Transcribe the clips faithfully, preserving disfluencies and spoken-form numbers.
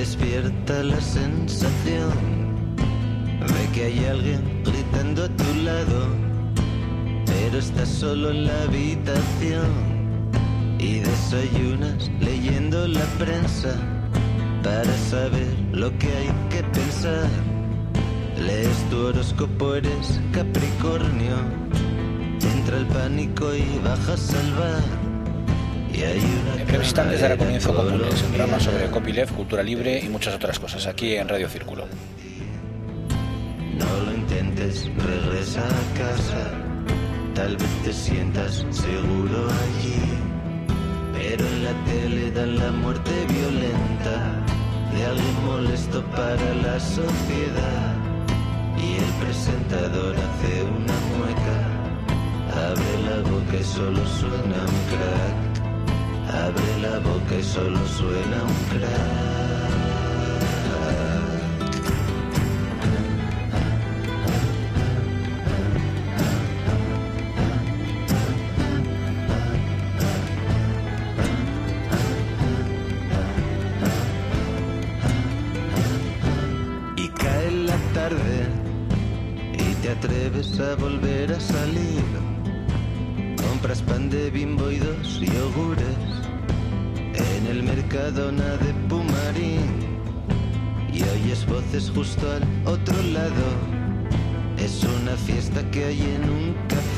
despierta la sensación de que hay alguien gritando a tu lado, pero estás solo en la habitación y desayunas leyendo la prensa para saber lo que hay que pensar. Lees tu horóscopo, eres Capricornio, entra el pánico y bajas al bar. En breves instantes dará comienzo Comunes, un programa sobre copyleft, cultura libre y muchas otras cosas, aquí en Radio Círculo. No lo intentes, regresa a casa, tal vez te sientas seguro allí, pero en la tele dan la muerte violenta de alguien molesto para la sociedad, y el presentador hace una mueca, abre la boca y solo suena un crack. Abre la boca y solo suena un crack. Y cae la tarde y te atreves a volver a salir. Compras pan de Bimbo y dos yogures en el Mercadona de Pumarín y oyes voces justo al otro lado. Es una fiesta que hay en un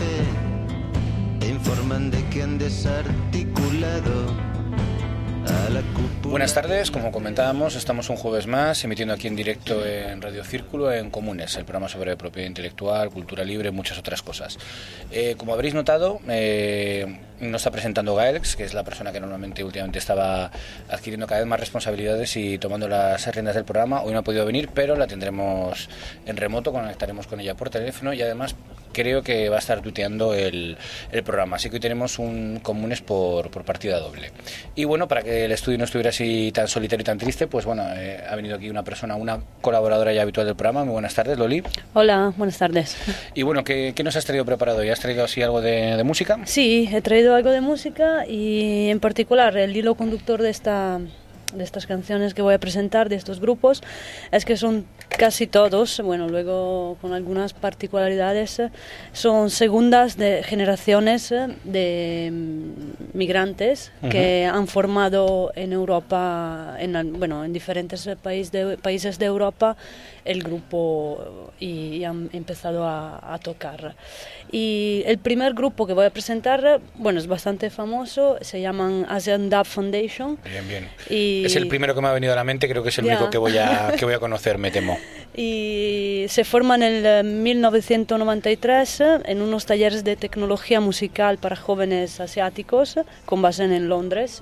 café. Te informan de que han desarticulado a la cúpula. Buenas tardes, como comentábamos, estamos un jueves más emitiendo aquí en directo en Radio Círculo en Comunes, el programa sobre propiedad intelectual, cultura libre y muchas otras cosas. Eh, como habréis notado, eh, no está presentando Gaelx, que es la persona que normalmente últimamente estaba adquiriendo cada vez más responsabilidades y tomando las riendas del programa. Hoy no ha podido venir, pero la tendremos en remoto, conectaremos con ella por teléfono y además creo que va a estar tuiteando el, el programa. Así que hoy tenemos un Comunes por, por partida doble. Y bueno, para que el estudio no estuviera así tan solitario y tan triste, pues bueno, eh, ha venido aquí una persona, una colaboradora ya habitual del programa. Muy buenas tardes, Loli. Hola, buenas tardes. Y bueno, ¿qué, qué nos has traído preparado hoy? ¿Has traído así algo de, de música? Sí, he traído algo de música y en particular el hilo conductor de esta... de estas canciones que voy a presentar, de estos grupos, es que son casi todos, bueno, luego con algunas particularidades, son segundas de generaciones de migrantes uh-huh. que han formado en Europa, en, bueno, en diferentes país de, países de Europa, el grupo y, y han empezado a, a tocar. Y el primer grupo que voy a presentar, bueno, es bastante famoso, se llaman Asian Dub Foundation. Bien, bien. Y es el primero que me ha venido a la mente, creo que es el ya. único que voy a que voy a conocer, me temo. Y se forman en el mil novecientos noventa y tres en unos talleres de tecnología musical para jóvenes asiáticos con base en Londres.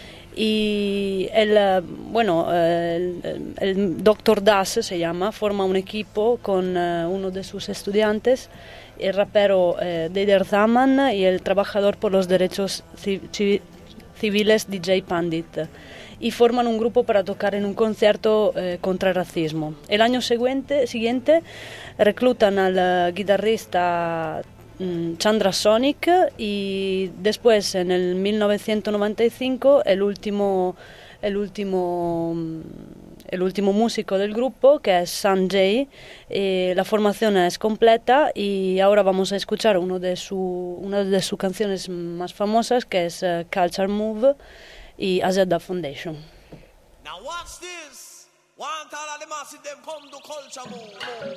Y el, bueno, el, el doctor Das se llama, forma un equipo con uno de sus estudiantes, el rapero eh, Deider Zaman y el trabajador por los derechos civiles D J Pandit, y forman un grupo para tocar en un concierto eh, contra el racismo. El año siguiente, siguiente reclutan al guitarrista mm, Chandra Sonic, y después en el mil novecientos noventa y cinco el último, el último el último músico del grupo, que es Sanjay. Eh, la formación es completa y ahora vamos a escuchar uno de su, una de sus canciones más famosas, que es uh, Culture Move y Asian Dub Foundation. Now watch this. Want all of the masses them come to Culture Move.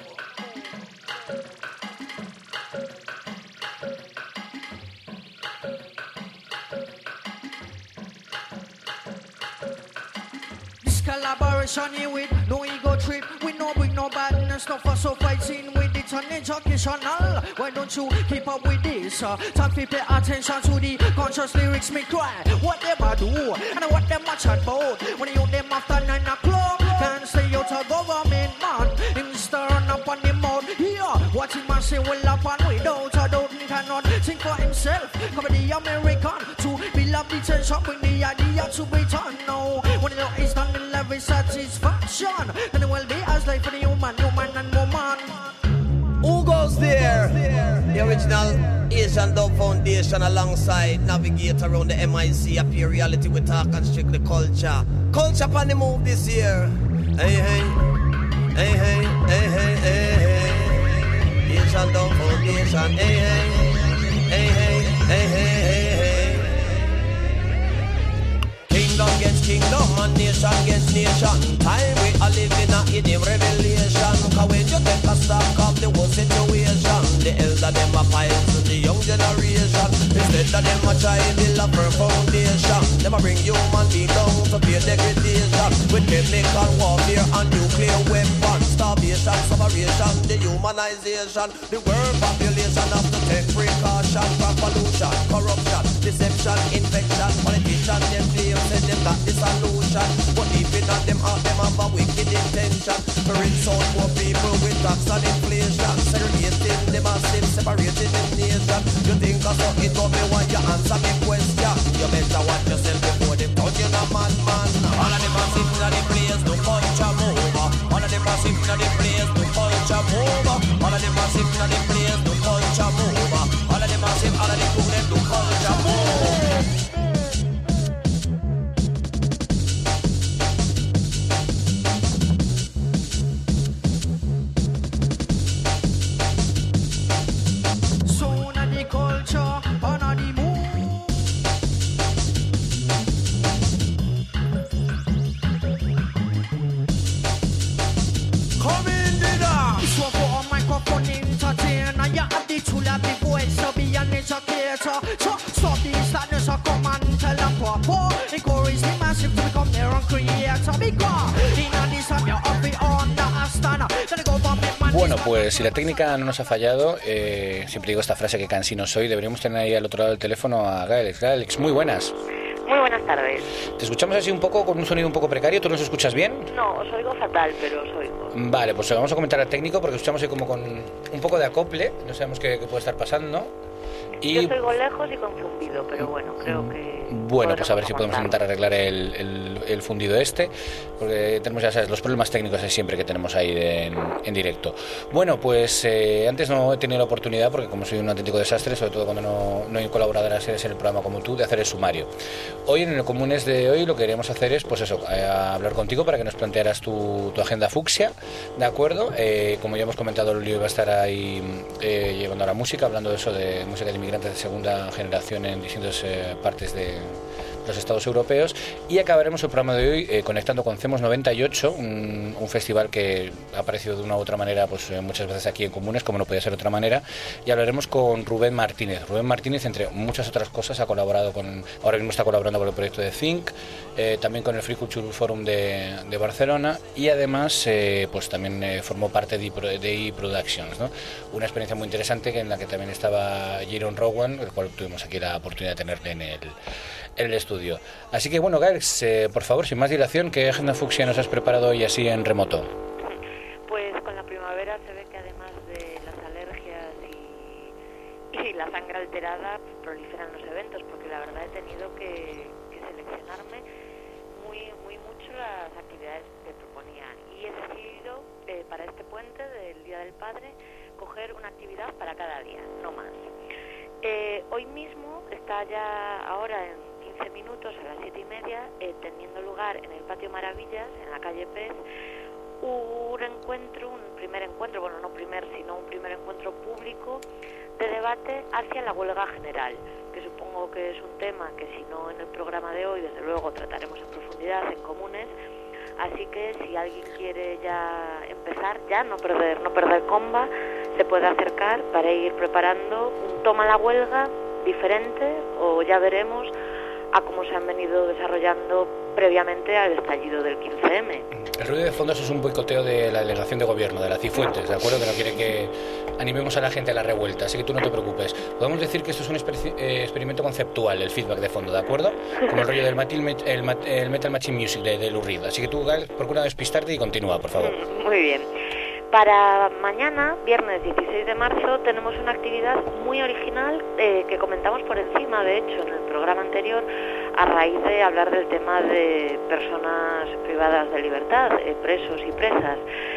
Collaboration here with no ego trip. We no bring no badness, no fuss or fighting with it on educational. Why don't you keep up with this? Uh, talk people pay attention to the conscious lyrics me cry. What them a do and what them a chat about? When you them after nine o'clock, can't stay out of government man. Him stir on up on the mouth. Yeah, what him a say will happen without a doubt. He cannot think for himself. Cover the American to build up the tension, bring the idea to Britain now. When you know it's done in every satisfaction, then it will be as life for the human, human and woman. Who goes there? You original Asian Dub Foundation alongside Navigate around the M I C. Appear reality we talk and strictly culture. Culture upon the move this year. Hey, hey, hey, hey, hey, hey, hey, hey. Asian Dub Foundation. Hey, hey, hey, hey, hey, hey, hey, hey. Kingdom gets kingdom and nation gets nation. Time we are living a hidden revelation. Cause when you take a stock of the whole situation, the elder them a piles to the young generation. Instead of them a try build up her foundation, them a bring human being down to pay degradation. With chemical warfare and nuclear weapons, starvation, separation, dehumanization. The world population have to take precaution from pollution, corruption, deception, infection. Politicians them claim say them got the solution, but deep in them heart them have a wicked intention. To rinse out poor people with tax and inflation, segregating the massive, separating the nation. You think I saw it up, me want you answer me question. You better watch yourself before them turn you a madman. All of them are sitting in the place, no culture move. All of them are sitting in the place, no culture move. All of them are sitting in the place, no culture move. All of them are sitting, all of them do them, no culture move. Bueno, pues si la técnica no nos ha fallado, eh, siempre digo esta frase que cansino soy, deberíamos tener ahí al otro lado del teléfono a Gaelex. Gaelex, muy buenas. Muy buenas tardes. Te escuchamos así un poco, con un sonido un poco precario. ¿Tú nos escuchas bien? No, os oigo fatal, pero os oigo. Vale, pues vamos a comentar al técnico porque escuchamos ahí como con un poco de acople. No sabemos qué, qué puede estar pasando. Y... Yo os oigo lejos y con zumbido, pero bueno, creo que... Bueno, pues a ver si podemos intentar arreglar el, el, el fundido este, porque tenemos, ya sabes, los problemas técnicos de siempre que tenemos ahí de, en, en directo. Bueno, pues eh, antes no he tenido la oportunidad, porque como soy un auténtico desastre, sobre todo cuando no, no hay colaboradoras en el programa como tú, de hacer el sumario. Hoy en el Comunes de hoy lo que queríamos hacer es, pues eso, eh, hablar contigo para que nos plantearas tu, tu agenda fucsia, ¿de acuerdo? Eh, como ya hemos comentado, Lulio va a estar ahí eh, llevando la música, hablando de eso, de música de inmigrantes de segunda generación en distintas eh, partes de los estados europeos, y acabaremos el programa de hoy eh, conectando con CEMOS noventa y ocho, un, un festival que ha aparecido de una u otra manera pues eh, muchas veces aquí en Comunes, como no podía ser de otra manera, y hablaremos con Rubén Martínez. Rubén Martínez, entre muchas otras cosas, ha colaborado con, ahora mismo está colaborando con el proyecto de Think, eh, también con el Free Culture Forum de, de Barcelona, y además eh, pues también eh, formó parte de, de E-Productions, ¿no? Una experiencia muy interesante en la que también estaba Jaron Rowan, el cual tuvimos aquí la oportunidad de tenerle en el en el estudio. Así que bueno, Gaels, eh, por favor, sin más dilación, ¿qué agenda fucsia nos has preparado hoy así en remoto? Pues con la primavera se ve que además de las alergias y, y la sangre alterada, pues, proliferan los eventos, porque la verdad he tenido que, que seleccionarme muy, muy mucho las actividades que proponía, y he decidido eh, para este puente del Día del Padre coger una actividad para cada día, no más. Eh, hoy mismo está ya ahora en quince minutos a las siete y media eh, teniendo lugar en el Patio Maravillas, en la calle Pez, un encuentro, un primer encuentro, bueno, no primer, sino un primer encuentro público de debate hacia la huelga general, que supongo que es un tema que si no en el programa de hoy, desde luego trataremos en profundidad en Comunes. Así que si alguien quiere ya empezar, ya no perder, no perder comba, se puede acercar para ir preparando un toma la huelga diferente, o ya veremos a cómo se han venido desarrollando previamente al estallido del quince eme. El ruido de fondo es un boicoteo de la delegación de gobierno, de la Cifuentes, ¿de acuerdo? Que no quiere que animemos a la gente a la revuelta, así que tú no te preocupes. Podemos decir que esto es un exper- eh, experimento conceptual, el feedback de fondo, ¿de acuerdo? Como el rollo del matil, el, el Metal Machine Music de, de Lou Reed. Así que tú, Gal, procura despistarte y continúa, por favor. Muy bien. Para mañana, viernes dieciséis de marzo, tenemos una actividad muy original eh, que comentamos por encima, de hecho, en el programa anterior, a raíz de hablar del tema de personas privadas de libertad, eh, presos y presas.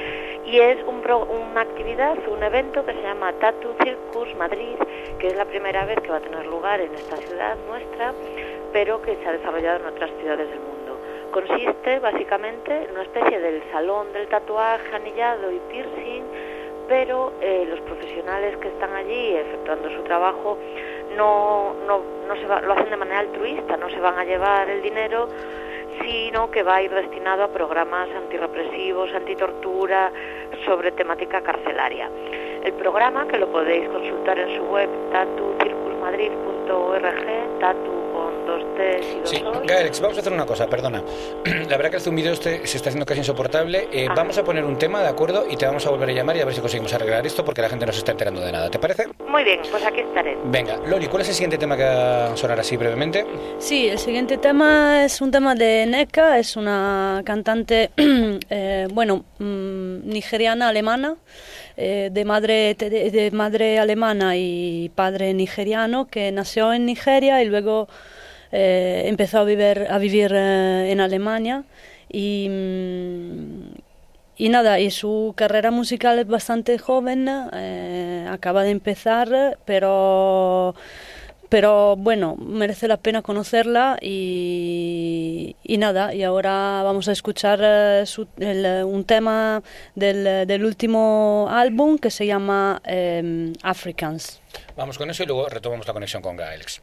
y es un pro, una actividad, un evento que se llama Tattoo Circus Madrid, que es la primera vez que va a tener lugar en esta ciudad nuestra, pero que se ha desarrollado en otras ciudades del mundo. Consiste básicamente en una especie del salón del tatuaje, anillado y piercing, pero eh, los profesionales que están allí efectuando su trabajo no, no, no se va, lo hacen de manera altruista, no se van a llevar el dinero, sino que va a ir destinado a programas antirrepresivos, antitortura, sobre temática carcelaria. El programa, que lo podéis consultar en su web tattoo circus madrid punto org, tattoo con dos T's y dos Sí, O's. Gaelex, vamos a hacer una cosa, perdona. La verdad que el zumbido este se está haciendo casi insoportable. Eh, Ah. vamos a poner un tema, ¿de acuerdo? Y te vamos a volver a llamar y a ver si conseguimos arreglar esto, porque la gente no se está enterando de nada. ¿Te parece? Muy bien, pues aquí estaré. Venga, Lori, ¿cuál es el siguiente tema que va a sonar así brevemente? Sí, el siguiente tema es un tema de Neka, es una cantante, eh, bueno, mm, nigeriana, alemana, eh, de, madre, de, de madre alemana y padre nigeriano, que nació en Nigeria y luego eh, empezó a vivir, a vivir eh, en Alemania. Y, mm, y nada, y su carrera musical es bastante joven, eh, acaba de empezar, pero... Pero bueno, merece la pena conocerla y, y nada, y ahora vamos a escuchar eh, su, el, un tema del, del último álbum que se llama eh, Africans. Vamos con eso y luego retomamos la conexión con Gaelex.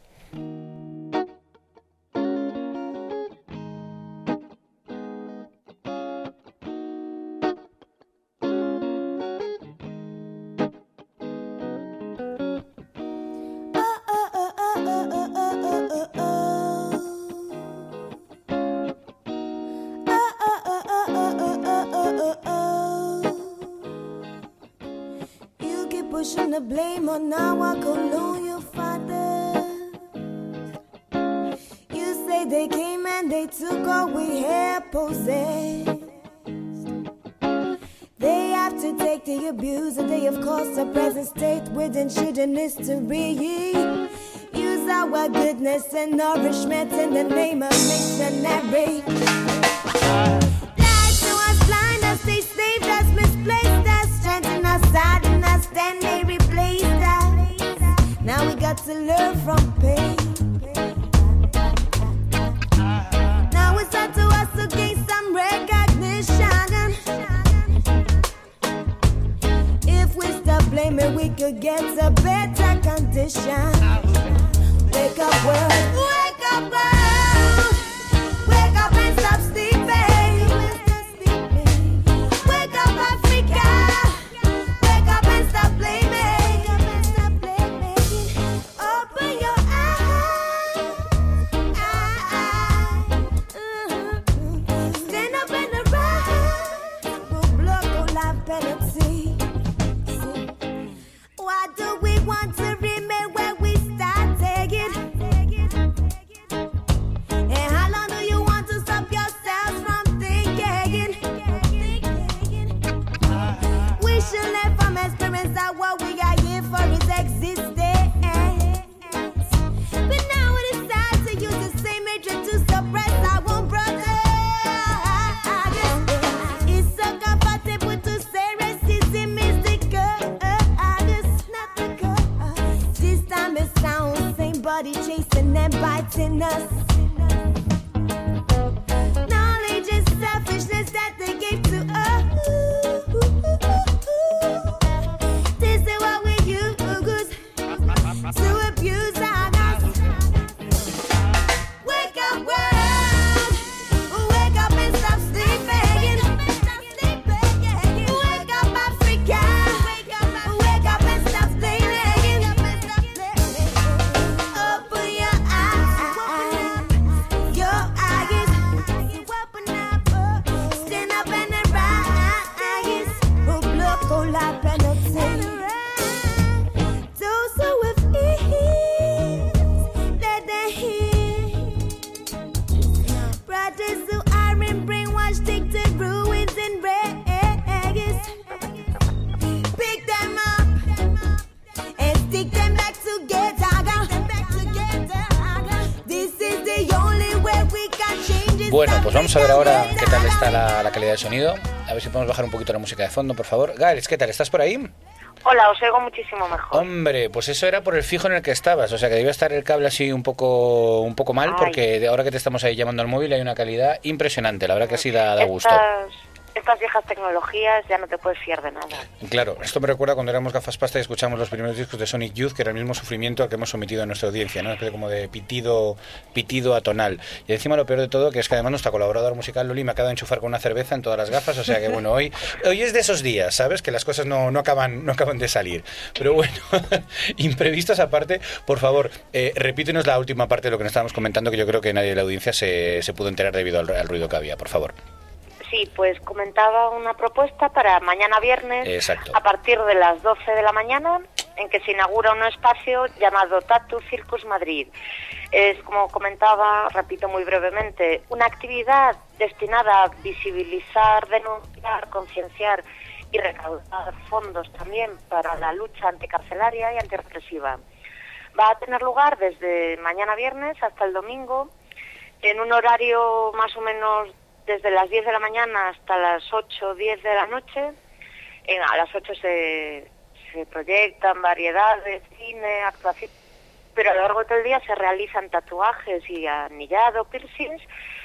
Pushing the blame on our colonial fathers. You say they came and they took all we had possessed. They have to take the abuse and they of course a present state with ancient history. Use our goodness and nourishment in the name of missionary. Lied to us, blind us, they saved us, misplaced us, strengthened us, saddened us, then they replaced us. Now we got to learn from pain. Now it's up to us to gain some recognition. If we stop blaming, we could get a better condition. Wake up world, wake up world, wake up and stop sleeping. Wake up Africa, wake up and stop blaming. Open your eyes, stand up and arise. We'll block all life penalty. Why do we want to remain where we started? And how long do you want to stop yourselves from thinking? We should learn from experience that what we are here for is existence. But now it is time to use the same hatred to suppress our own brothers. It's so comfortable to say racism is the cause, not the cause. This time it sounds same body chasing and biting us. Knowledge is selfishness that they gave to us. This is what we use to abuse our guts. Wake up world, wake up and stop sleeping. Wake up Africa, wake up and stop sleeping. Open your eyes. Bueno, pues vamos a ver ahora qué tal está la, la calidad de sonido. A ver si podemos bajar un poquito la música de fondo, por favor. Gales, ¿qué tal? ¿Estás por ahí? Hola, os oigo muchísimo mejor. Hombre, pues eso era por el fijo en el que estabas, o sea que debía estar el cable así un poco un poco mal. Ay. Porque de ahora que te estamos ahí llamando al móvil hay una calidad impresionante, la verdad que sí da, da gusto. Estas, estas viejas tecnologías ya no te puedes fiar de nada. Claro, esto me recuerda cuando éramos gafas pasta y escuchamos los primeros discos de Sonic Youth, que era el mismo sufrimiento al que hemos sometido a nuestra audiencia, ¿no? Es como de pitido, pitido atonal. Y encima lo peor de todo, que es que además nuestra colaboradora musical Loli me acaba de enchufar con una cerveza en todas las gafas, o sea que bueno, hoy hoy es de esos días, ¿sabes? Que las cosas no, no, acaban, no acaban de salir. Pero bueno, imprevistos aparte, por favor, eh, repítenos la última parte de lo que nos estábamos comentando, que yo creo que nadie de la audiencia se, se pudo enterar debido al, al ruido que había, por favor. Sí, pues comentaba una propuesta para mañana viernes. Exacto. A partir de las doce de la mañana, en que se inaugura un espacio llamado Tattoo Circus Madrid. Es, como comentaba, repito muy brevemente, una actividad destinada a visibilizar, denunciar, concienciar y recaudar fondos también para la lucha anticarcelaria y antirrepresiva. Va a tener lugar desde mañana viernes hasta el domingo, en un horario más o menos desde las diez de la mañana hasta las ocho o diez de la noche. En, a las ocho se, se proyectan variedades, cine, actuación, pero a lo largo de todo el día se realizan tatuajes y anillado, piercings.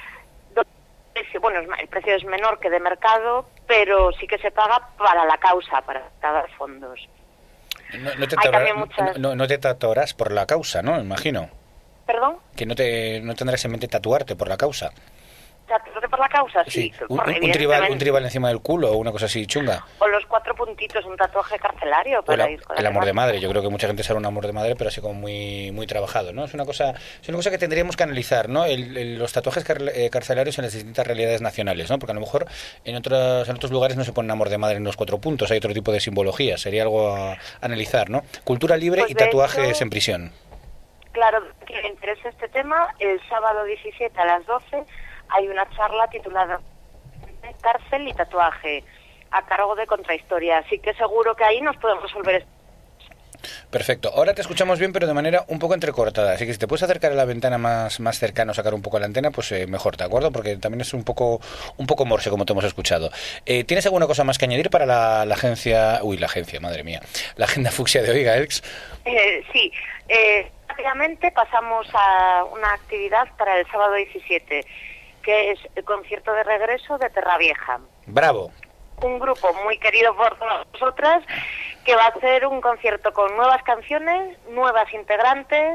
Bueno, el precio es menor que de mercado, pero sí que se paga para la causa, para dar fondos. No, no, te tatuarás, muchas... no, no te tatuarás por la causa, ¿no? Me imagino. ¿Perdón? Que no, te, no tendrás en mente tatuarte por la causa. ¿Tatuarte por la causa? Sí. sí. Un, un, tribal, un tribal encima del culo o una cosa así chunga. O los cuatro puntitos, un tatuaje carcelario. Para la, ir con el amor de madre. Yo creo que mucha gente sabe un amor de madre, pero así como muy muy trabajado, ¿no? Es una cosa es una cosa que tendríamos que analizar, ¿no? El, el, los tatuajes car, eh, carcelarios en las distintas realidades nacionales, ¿no? Porque a lo mejor en otros en otros lugares no se pone amor de madre en los cuatro puntos, hay otro tipo de simbología. Sería algo a analizar, ¿no? Cultura libre pues y tatuajes hecho, en prisión. Claro, que le interesa este tema, el sábado diecisiete a las doce hay una charla titulada Cárcel y tatuaje, a cargo de Contrahistoria, así que seguro que ahí nos podemos resolver esto. Perfecto, ahora te escuchamos bien, pero de manera un poco entrecortada, así que si te puedes acercar a la ventana más, más cercana o sacar un poco la antena, pues eh, mejor, ¿de acuerdo? Porque también es un poco un poco morse, como te hemos escuchado. Eh, ¿Tienes alguna cosa más que añadir para la, la agencia, uy, la agencia, madre mía, la agenda fucsia de hoy, Gaelx? Eh, sí, eh, rápidamente pasamos a una actividad para el sábado diecisiete, que es el concierto de regreso de Terra Vieja. ¡Bravo! Un grupo muy querido por nosotras, que va a hacer un concierto con nuevas canciones, nuevas integrantes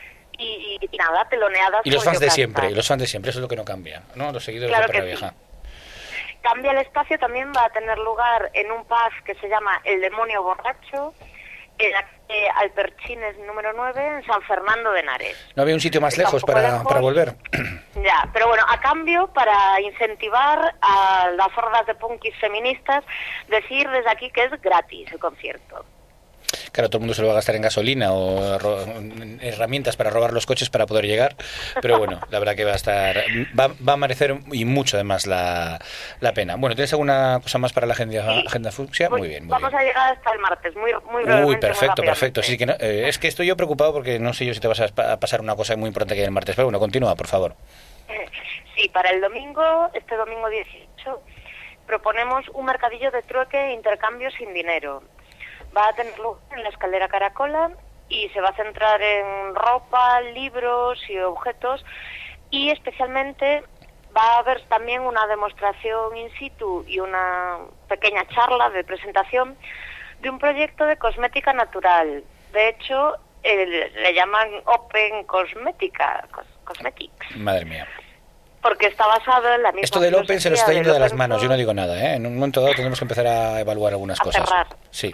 y, y nada, teloneadas. Y los fans de siempre, y los fans de siempre, eso es lo que no cambia, ¿no? Los seguidores claro de Terra que Vieja. Sí. Cambia el espacio, también va a tener lugar en un pub que se llama El Demonio Borracho, en la calle Alperchines número nueve, en San Fernando de Henares. ¿No había un sitio más lejos para, lejos para volver? Ya, pero bueno, a cambio, para incentivar a las hordas de punkis feministas, decir desde aquí que es gratis el concierto. Claro, todo el mundo se lo va a gastar en gasolina o en herramientas para robar los coches para poder llegar, pero bueno, la verdad que va a estar, va, va a merecer y mucho además la, la pena. Bueno, ¿tienes alguna cosa más para la agenda, sí. agenda fucsia? Muy bien, muy Vamos bien. a llegar hasta el martes, muy, muy brevemente. Uy, perfecto, perfecto. Sí, que no, eh, es que estoy yo preocupado porque no sé yo si te vas a pasar una cosa muy importante que hay el martes, pero bueno, continúa, por favor. Eh, sí, para el domingo, este domingo dieciocho, proponemos un mercadillo de trueque e intercambio sin dinero. Va a tener lugar en la escalera Caracola y se va a centrar en ropa, libros y objetos, y especialmente va a haber también una demostración in situ y una pequeña charla de presentación de un proyecto de cosmética natural. De hecho, el, le llaman Open Cosmética, cos, Cosmetics. Madre mía. Porque está basado en la misma. Esto del Open se nos está yendo de las manos, yo no digo nada, ¿eh? En un momento dado tenemos que empezar a evaluar algunas a cosas. Cerrar. Sí.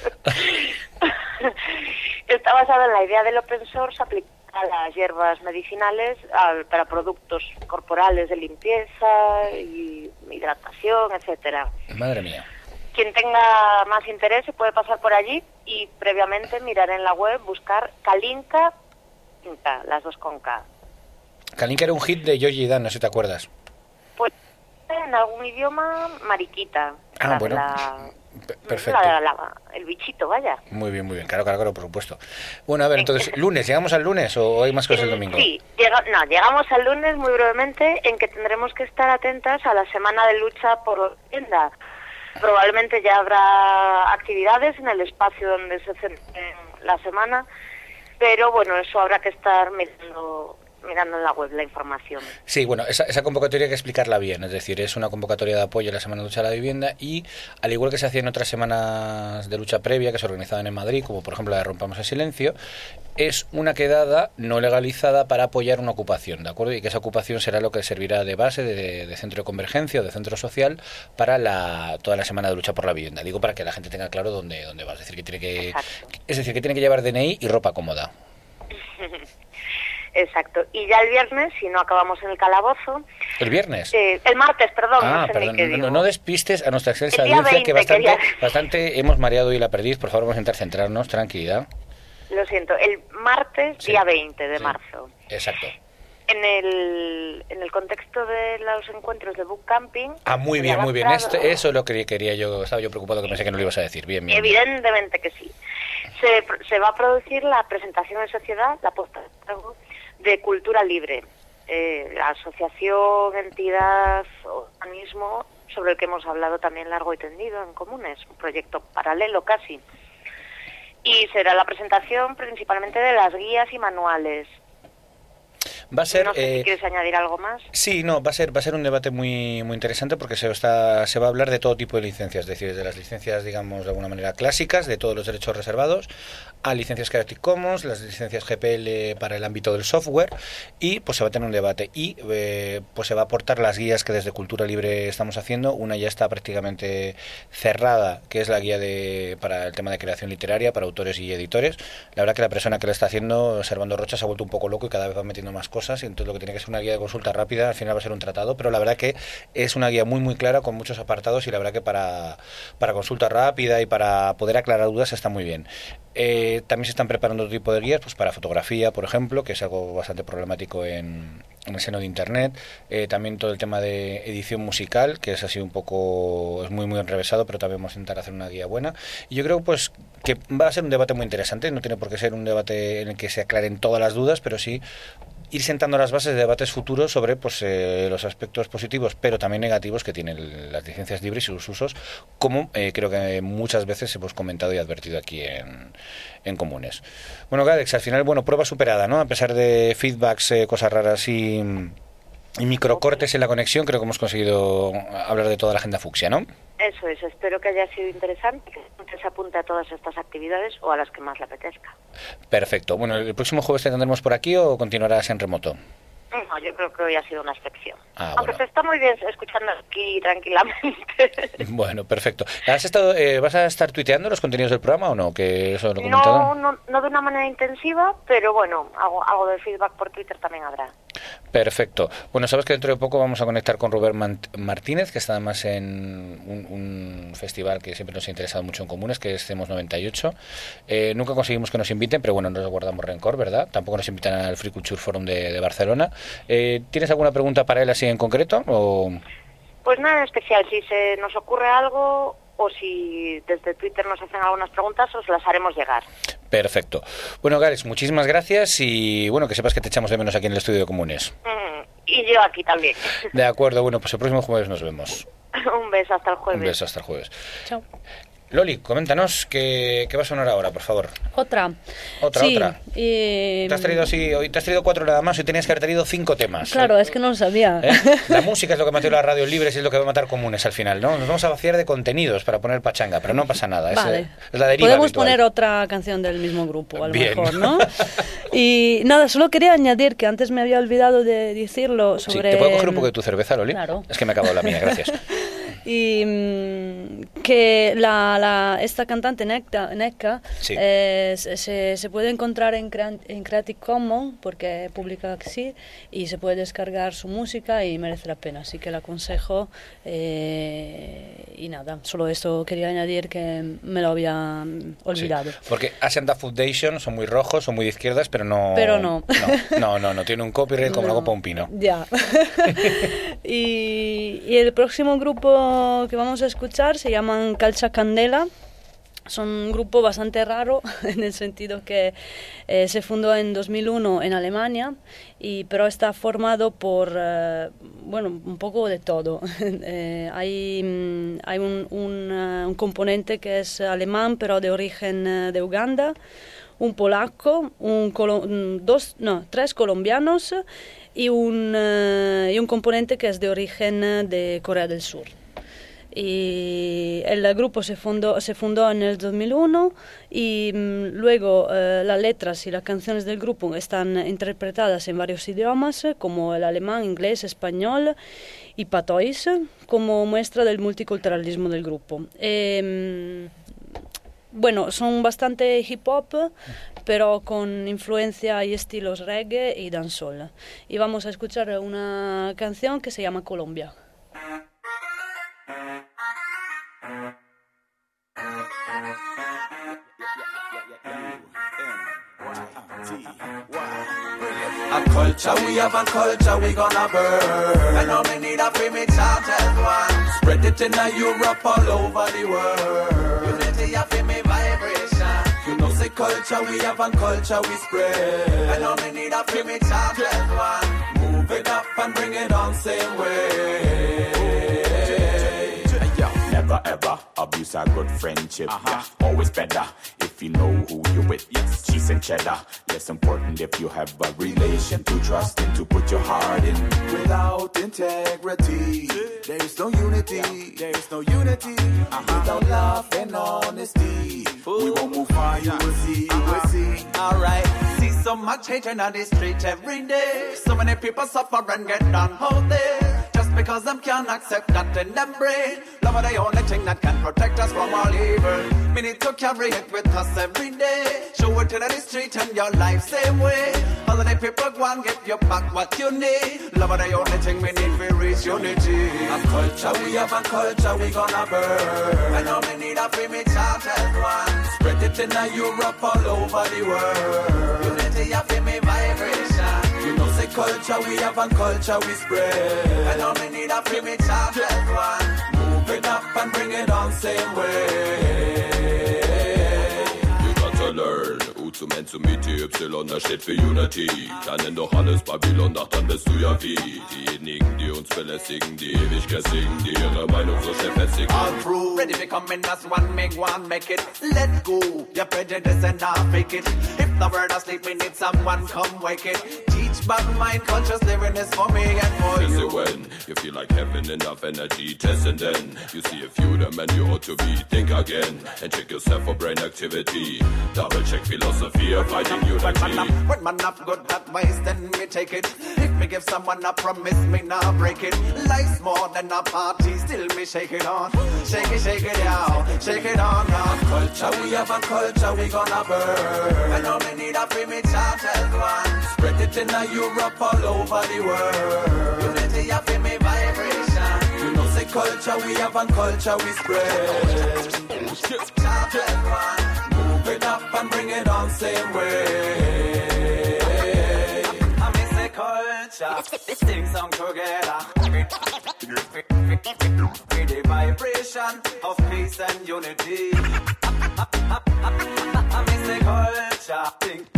Está basado en la idea del open source aplicada a las hierbas medicinales a, para productos corporales de limpieza y hidratación, etcétera. Madre mía. Quien tenga más interés se puede pasar por allí y previamente mirar en la web, buscar Kalinka, las dos con K. Kalinka era un hit de Yoyi Dan, no sé si te acuerdas. Pues en algún idioma, mariquita. Ah, bueno. La, Perfecto. La, la, el bichito, vaya. Muy bien, muy bien. Claro, claro, claro, por supuesto. Bueno, a ver, entonces, ¿lunes? ¿Llegamos al lunes o hay más cosas el domingo? Sí, llega, no, llegamos al lunes muy brevemente, en que tendremos que estar atentas a la semana de lucha por la vivienda. Probablemente ya habrá actividades en el espacio donde se centre la semana, pero bueno, eso habrá que estar mirando... mirando en la web la información. Sí, bueno, esa, esa convocatoria hay que explicarla bien, es decir, es una convocatoria de apoyo a la Semana de Lucha a la Vivienda y, al igual que se hacía en otras semanas de lucha previa que se organizaban en Madrid, como por ejemplo la de Rompamos el Silencio, es una quedada no legalizada para apoyar una ocupación, ¿de acuerdo? Y que esa ocupación será lo que servirá de base, de, de centro de convergencia o de centro social para la, toda la Semana de Lucha por la Vivienda. Digo para que la gente tenga claro dónde, dónde va, es decir, que tiene que, es decir, que tiene que llevar D N I y ropa cómoda. Exacto. Y ya el viernes, si no acabamos en el calabozo... ¿El viernes? Eh, el martes, perdón. Ah, no sé perdón. ni qué No, digo. no despistes a nuestra excelsa audiencia, que bastante, quería... bastante hemos mareado hoy la perdiz. Por favor, vamos a intentar centrarnos. Tranquilidad. Lo siento. El martes, sí. día veinte de sí. marzo. Exacto. En el, en el contexto de los encuentros de book camping... Ah, muy bien, muy bien. Este, eso es lo que quería yo. Estaba yo preocupado que pensé que no lo ibas a decir. Bien, bien. Evidentemente bien. que sí. Se, se va a producir la presentación en sociedad, la puesta de Cultura Libre, eh, la asociación, entidad, organismo sobre el que hemos hablado también largo y tendido en Comunes, un proyecto paralelo casi. Y será la presentación principalmente de las guías y manuales. Va a ser, no sé eh, si quieres añadir algo más. Sí, no, va a ser va a ser un debate muy muy interesante porque se está se va a hablar de todo tipo de licencias, es decir, de las licencias, digamos, de alguna manera clásicas, de todos los derechos reservados, a licencias Creative Commons, las licencias G P L para el ámbito del software, y pues se va a tener un debate y eh, pues se va a aportar las guías que desde Cultura Libre estamos haciendo. Una ya está prácticamente cerrada, que es la guía de para el tema de creación literaria para autores y editores. La verdad que la persona que la está haciendo, Servando Rocha, se ha vuelto un poco loco y cada vez va metiendo más cosas, y entonces lo que tiene que ser una guía de consulta rápida al final va a ser un tratado, pero la verdad que es una guía muy muy clara con muchos apartados, y la verdad que para, para consulta rápida y para poder aclarar dudas está muy bien. Eh, también se están preparando otro tipo de guías, pues para fotografía, por ejemplo, que es algo bastante problemático en, en el seno de Internet. Eh, también todo el tema de edición musical, que es así un poco, es muy muy enrevesado, pero también vamos a intentar hacer una guía buena. Y yo creo pues que va a ser un debate muy interesante. No tiene por qué ser un debate en el que se aclaren todas las dudas, pero sí ir sentando las bases de debates futuros sobre pues eh, los aspectos positivos pero también negativos que tienen las licencias libres y sus usos, como eh, creo que muchas veces hemos comentado y advertido aquí en, en Comunes. Bueno, Gadex, al final, bueno, prueba superada, ¿no? A pesar de feedbacks, eh, cosas raras y, y microcortes en la conexión, creo que hemos conseguido hablar de toda la agenda fucsia, ¿no? Eso es, espero que haya sido interesante, que se apunte a todas estas actividades o a las que más le apetezca. Perfecto. Bueno, ¿el próximo jueves te tendremos por aquí o continuarás en remoto? No, yo creo que hoy ha sido una excepción. Ah, Aunque bueno. se está muy bien escuchando aquí tranquilamente. Bueno, perfecto. ¿Has estado, eh, ¿Vas a estar tuiteando los contenidos del programa o no? Que eso lo he comentado. No, no, no de una manera intensiva, pero bueno, algo, algo de feedback por Twitter también habrá. Perfecto. Bueno, sabes que dentro de poco vamos a conectar con Robert Martínez, que está además en un, un festival que siempre nos ha interesado mucho en Comunes, que es CEMOS noventa y ocho. Eh, nunca conseguimos que nos inviten, pero bueno, no nos guardamos rencor, ¿verdad? Tampoco nos invitan al Free Culture Forum de, de Barcelona. Eh, ¿Tienes alguna pregunta para él así en concreto? O... Pues nada en especial. Si se nos ocurre algo o si desde Twitter nos hacen algunas preguntas, os las haremos llegar. Perfecto. Bueno, Gares, muchísimas gracias y bueno, que sepas que te echamos de menos aquí en el estudio de Comunes. Mm, y yo aquí también. De acuerdo, bueno, pues el próximo jueves nos vemos. Un beso hasta el jueves. Un beso hasta el jueves. Chao. Loli, coméntanos qué, qué va a sonar ahora, por favor. Otra. Otra, sí, otra. Y... Te has traído así, hoy te has traído cuatro nada más y tenías que haber traído cinco temas. Claro, es que no lo sabía. ¿Eh? La música es lo que mata las radios libres y es lo que va a matar Comunes al final, ¿no? Nos vamos a vaciar de contenidos para poner pachanga, pero no pasa nada. Vale. Es, es la deriva Podemos habitual. poner otra canción del mismo grupo, a lo Bien. mejor, ¿no? Y nada, solo quería añadir que antes me había olvidado de decirlo sobre... Sí, ¿te puedo coger un poco de tu cerveza, Loli? Claro. Es que me ha acabado la mía, gracias. Y mm, que la, la, esta cantante Necta, Necca Sí. eh, se, se puede encontrar en, Crea- en Creative Commons porque publica así y se puede descargar su música y merece la pena, así que la aconsejo. Eh, y nada, solo esto quería añadir que me lo había olvidado. Sí, porque Asian Foundation son muy rojos, son muy de izquierdas, pero no... Pero no. No, no, no, no tiene un copyright como No. la copa de un pino. Ya. Y, y el próximo grupo que vamos a escuchar se llaman Calcia Candela. Son un grupo bastante raro en el sentido que eh, se fundó en dos mil uno en Alemania, y, pero está formado por, eh, bueno, un poco de todo. eh, hay hay un, un, uh, un componente que es alemán pero de origen uh, de Uganda, un polaco, un colo- dos, no, tres colombianos y un, uh, y un componente que es de origen uh, de Corea del Sur. Y el grupo se fundó, se fundó en el dos mil uno y mmm, luego eh, las letras y las canciones del grupo están interpretadas en varios idiomas como el alemán, inglés, español y patois, como muestra del multiculturalismo del grupo. Eh, bueno, son bastante hip hop, pero con influencia y estilos reggae y dancehall. Y vamos a escuchar una canción que se llama Colombia. A culture we have, a culture we gonna burn. I know me need a free me charted one. Spread it in a Europe all over the world. Unity a free me vibration. You know say culture we have, and culture we spread. I know me need a free me charted one. Move it up and bring it on same way. Never ever abuse a good friendship. Uh-huh. Yeah. Always better if you know who you with. Yes. Cheese and cheddar. Less important if you have a relation to trust and to put your heart in. Without integrity, there is no unity. There is no unity. Uh-huh. Without love and honesty, Ooh. we won't move on. You will see. You uh-huh. will see. All right. See so much hatred on the street every day. So many people suffer and get down out there. Because them can't accept that in them brain. Love are the only thing that can protect us from all evil. We need to carry it with us every day. Show it in the street and your life same way. All of the people go and give you back what you need. Love are the only thing we need to reach unity. A culture we have, a culture we gonna burn. I know we need a free me charted one. Spread it in a Europe all over the world. Unity a free me vibration. You know say culture we have, and culture we spread. I know me need a free me charted one. Move it up and bring it on same way. You got to learn. U zum N zum I T Y, das steht für Unity. Kennen doch alles Babylon, doch dann bist du ja wie diejenigen, die uns belästigen, die Ewigkeit singen, die ihre Meinung so schnell festigen. All through, ready to come in as one, make one, make it. Let go, your prejudice and not fake it. If the world asleep, we need someone come wake it. Teach back mind, conscious living is for me and for you. you. When you feel like having enough energy, test and then you see a few them and you ought to be. Think again and check yourself for brain activity. Double check philosophy of fighting unity. When man have good advice, then me take it. If me give someone a promise, me not break it. Life's more than a party, still me shake it on. Shake it, shake it, yeah. Shake it on, yeah. Culture, we have a culture, we gonna burn. I know me need a free me charted one. Spread it in a Europe all over the world. Unity a free me vibration. You know say culture, we have, and culture we spread. Charted one. Move it up and bring it on same way. I miss the culture, sing song together. With the vibration of peace and unity. I miss the culture,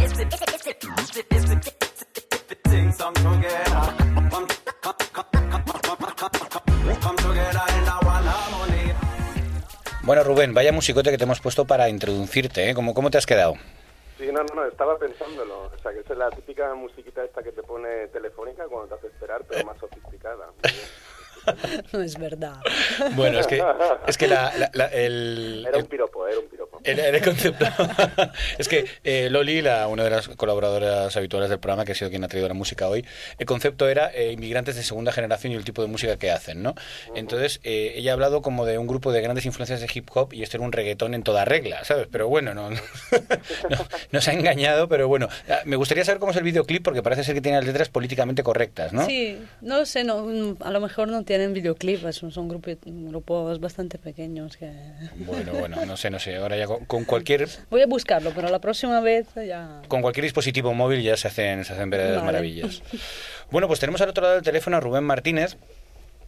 sing song together. Come, come, come, come together in a one harmony. Bueno, Rubén, vaya musicote que te hemos puesto para introducirte, ¿eh? ¿Cómo, cómo te has quedado? Sí, no, no, no, estaba pensándolo. O sea, que esa es la típica musiquita esta que te pone Telefónica cuando te hace esperar, pero más sofisticada. No es verdad. Bueno, es que, es que la, la, la, el... Era un piropo, era un piropo. El, el concepto... Es que eh, Loli, la, una de las colaboradoras habituales del programa, que ha sido quien ha traído la música hoy, el concepto era eh, inmigrantes de segunda generación y el tipo de música que hacen, ¿no? Uh-huh. Entonces, eh, ella ha hablado como de un grupo de grandes influencias de hip hop y esto era un reggaetón en toda regla, ¿sabes? Pero bueno, no, no, no nos ha engañado, pero bueno. Me gustaría saber cómo es el videoclip porque parece ser que tiene las letras políticamente correctas, ¿no? Sí, no sé, no, a lo mejor no tienen videoclip, son, son grupos, grupos bastante pequeños que... Bueno, bueno, no sé, no sé, ahora ya con, con cualquier... Voy a buscarlo, pero la próxima vez ya... Con cualquier dispositivo móvil ya se hacen, se hacen verdaderas vale. maravillas. Bueno, pues tenemos al otro lado del teléfono a Rubén Martínez,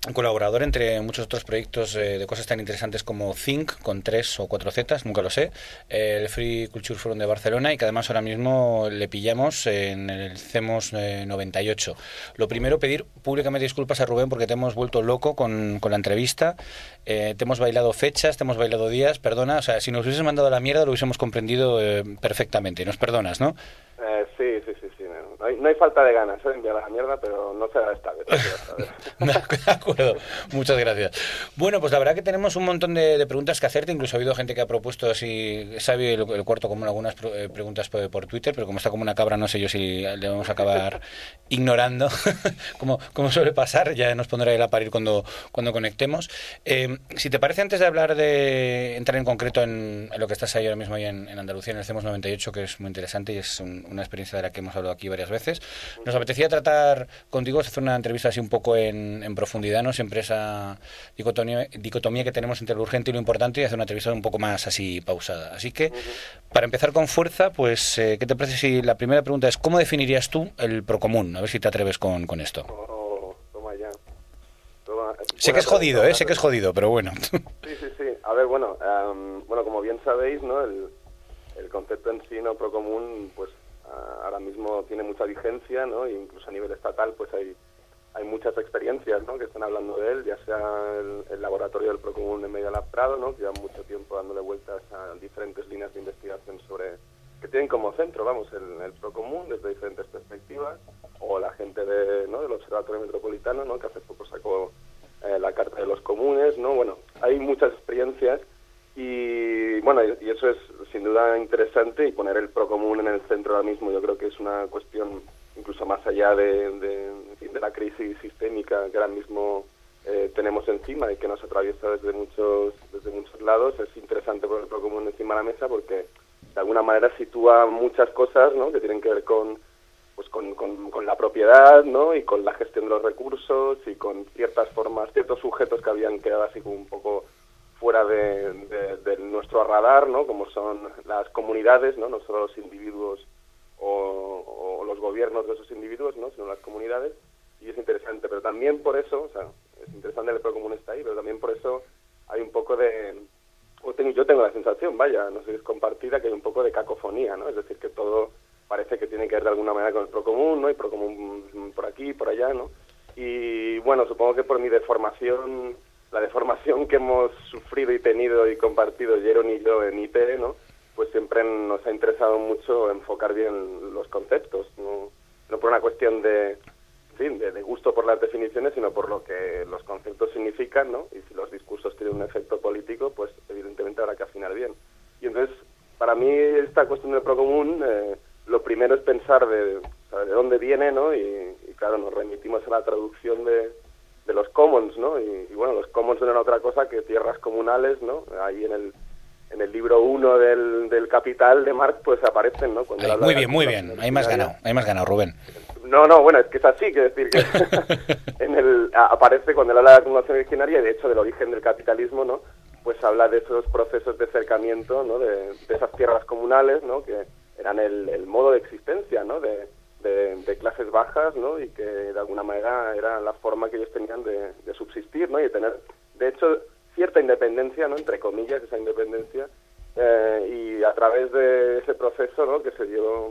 colaborador entre muchos otros proyectos eh, de cosas tan interesantes como Think, con tres o cuatro zetas, nunca lo sé, eh, el Free Culture Forum de Barcelona, y que además ahora mismo le pillamos en el CEMOS eh, noventa y ocho. Lo primero, pedir públicamente disculpas a Rubén porque te hemos vuelto loco con, con la entrevista, eh, te hemos bailado fechas, te hemos bailado días, perdona, o sea, si nos hubieses mandado a la mierda lo hubiésemos comprendido eh, perfectamente, nos perdonas, ¿no? Eh, sí, sí, sí, sí. No hay, no hay falta de ganas, ¿eh? De enviar a la mierda, pero no será esta vez. No será esta vez. De acuerdo, muchas gracias. Bueno, pues la verdad que tenemos un montón de, de preguntas que hacerte, incluso ha habido gente que ha propuesto si sabe el, el cuarto común algunas pro, eh, preguntas por, por Twitter, pero como está como una cabra, no sé yo si le vamos a acabar ignorando, como, como suele pasar, ya nos pondrá él a parir cuando, cuando conectemos. Eh, si te parece, antes de hablar de entrar en concreto en, en lo que estás ahí ahora mismo ahí en, en Andalucía, en el CEMOS noventa y ocho, que es muy interesante y es un, una experiencia de la que hemos hablado aquí varias veces, nos apetecía tratar contigo, hacer una entrevista así un poco en, en profundidad, ¿no? Siempre esa dicotomía, dicotomía que tenemos entre lo urgente y lo importante, y hacer una entrevista un poco más así pausada. Así que, para empezar con fuerza, pues, eh, ¿qué te parece si la primera pregunta es ¿cómo definirías tú el procomún? A ver si te atreves con, con esto. Oh, toma ya. Toma. Sé que es jodido, ¿eh? Sé que es jodido, pero bueno. Sí, sí, sí. A ver, bueno, um, bueno, como bien sabéis, ¿no? El, el concepto en sí, ¿no? Procomún, pues, ahora mismo tiene mucha vigencia, ¿no? E incluso a nivel estatal pues hay hay muchas experiencias, ¿no? Que están hablando de él, ya sea el, el laboratorio del Procomún de Media Lab Prado, ¿no? Que lleva mucho tiempo dándole vueltas a diferentes líneas de investigación sobre que tienen como centro, vamos, el, el Procomún desde diferentes perspectivas, o la gente de, ¿no? del Observatorio Metropolitano, ¿no? Que hace poco sacó eh, la Carta de los Comunes, ¿no? Bueno, hay muchas experiencias. Y bueno, y eso es sin duda interesante, y poner el procomún en el centro ahora mismo yo creo que es una cuestión incluso más allá de, de, de la crisis sistémica que ahora mismo eh, tenemos encima y que nos atraviesa desde muchos desde muchos lados. Es interesante poner el procomún encima de la mesa porque de alguna manera sitúa muchas cosas, ¿no? Que tienen que ver con pues con, con, con la propiedad, ¿no? Y con la gestión de los recursos y con ciertas formas, ciertos sujetos que habían quedado así como un poco fuera de, de, de nuestro radar, ¿no? Como son las comunidades, ¿no? No solo los individuos o, o los gobiernos de esos individuos, ¿no? Sino las comunidades, y es interesante, pero también por eso, o sea, es interesante el procomún está ahí, pero también por eso hay un poco de, o tengo, yo tengo la sensación, vaya, no sé si es compartida, que hay un poco de cacofonía, ¿no? Es decir, que todo parece que tiene que ver de alguna manera con el procomún, ¿no? Y procomún por aquí, por allá, ¿no? Y bueno, supongo que por mi deformación, la deformación que hemos sufrido y tenido y compartido Jeroen y yo en I P E, ¿no? Pues siempre nos ha interesado mucho enfocar bien los conceptos, no, no por una cuestión de, en fin, de, de gusto por las definiciones, sino por lo que los conceptos significan, ¿no? Y si los discursos tienen un efecto político, pues evidentemente habrá que afinar bien. Y entonces, para mí esta cuestión del procomún, eh, lo primero es pensar de, o sea, de dónde viene, ¿no? Y, y claro, nos remitimos a la traducción de de los commons, ¿no? Y, y bueno, los commons no eran otra cosa que tierras comunales, ¿no? Ahí en el en el libro uno del, del Capital de Marx, pues aparecen, ¿no? Cuando Ay, muy bien, muy bien. Ahí me has ganado, ahí me has ganado, Rubén. No, no, bueno, es que es así, que decir que en el aparece cuando él habla de la acumulación originaria y de hecho del origen del capitalismo, ¿no? Pues habla de esos procesos de acercamiento, ¿no? De, de esas tierras comunales, ¿no? Que eran el, el modo de existencia, ¿no? De De, de clases bajas, ¿no? Y que de alguna manera era la forma que ellos tenían de, de subsistir, ¿no? Y de tener, de hecho, cierta independencia, ¿no? Entre comillas, esa independencia, eh, y a través de ese proceso, ¿no? Que se dio,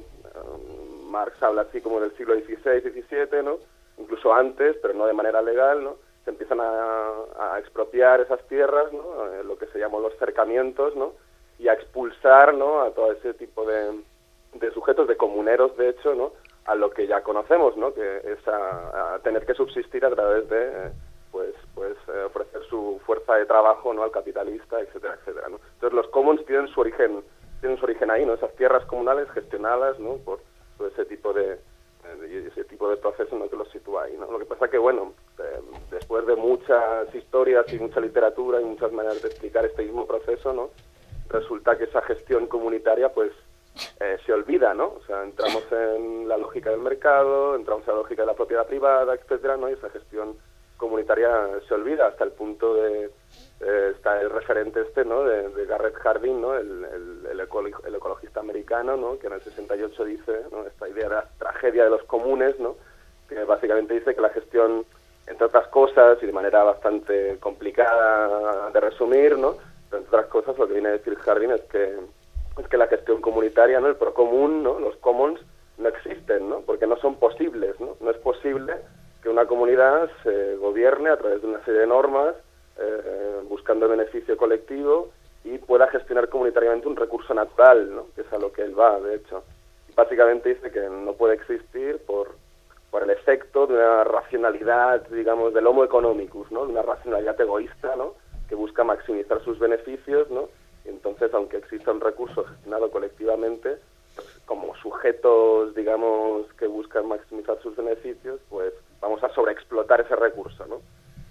um, Marx habla así como del siglo dieciséis, diecisiete, ¿no? Incluso antes, pero no de manera legal, ¿no? Se empiezan a, a expropiar esas tierras, ¿no? Eh, lo que se llaman los cercamientos, ¿no? Y a expulsar, ¿no? A todo ese tipo de, de sujetos, de comuneros, de hecho, ¿no? A lo que ya conocemos, ¿no? Que es a, a tener que subsistir a través de, eh, pues, pues eh, ofrecer su fuerza de trabajo, ¿no? Al capitalista, etcétera, etcétera, ¿no? Entonces los commons tienen su origen, tienen su origen ahí, ¿no? Esas tierras comunales gestionadas, ¿no? Por, por ese tipo de, de ese tipo de procesos, ¿no? Que los sitúa ahí, ¿no? Lo que pasa que, bueno, eh, después de muchas historias y mucha literatura y muchas maneras de explicar este mismo proceso, ¿no? Resulta que esa gestión comunitaria, pues, Eh, se olvida, ¿no? O sea, entramos en la lógica del mercado, entramos en la lógica de la propiedad privada, etcétera, ¿no? Y esa gestión comunitaria se olvida hasta el punto de eh, está el referente este, ¿no? De, de Garrett Hardin, ¿no? El, el, el, ecolo, el ecologista americano, ¿no? Que en el sesenta y ocho dice, ¿no? Esta idea de la tragedia de los comunes, ¿no? Que básicamente dice que la gestión entre otras cosas, y de manera bastante complicada de resumir, ¿no? Pero entre otras cosas, lo que viene a decir Jardín es que, es que la gestión comunitaria, ¿no? El procomún, ¿no? Los commons no existen, ¿no? Porque no son posibles, ¿no? No es posible que una comunidad se gobierne a través de una serie de normas, eh, buscando el beneficio colectivo, y pueda gestionar comunitariamente un recurso natural, ¿no? Que es a lo que él va, de hecho. Básicamente dice que no puede existir por, por el efecto de una racionalidad, digamos, del homo economicus, ¿no? De una racionalidad egoísta, ¿no? Que busca maximizar sus beneficios, ¿no? Y entonces, aunque exista un recurso gestionado colectivamente, pues, como sujetos, digamos, que buscan maximizar sus beneficios, pues vamos a sobreexplotar ese recurso, ¿no?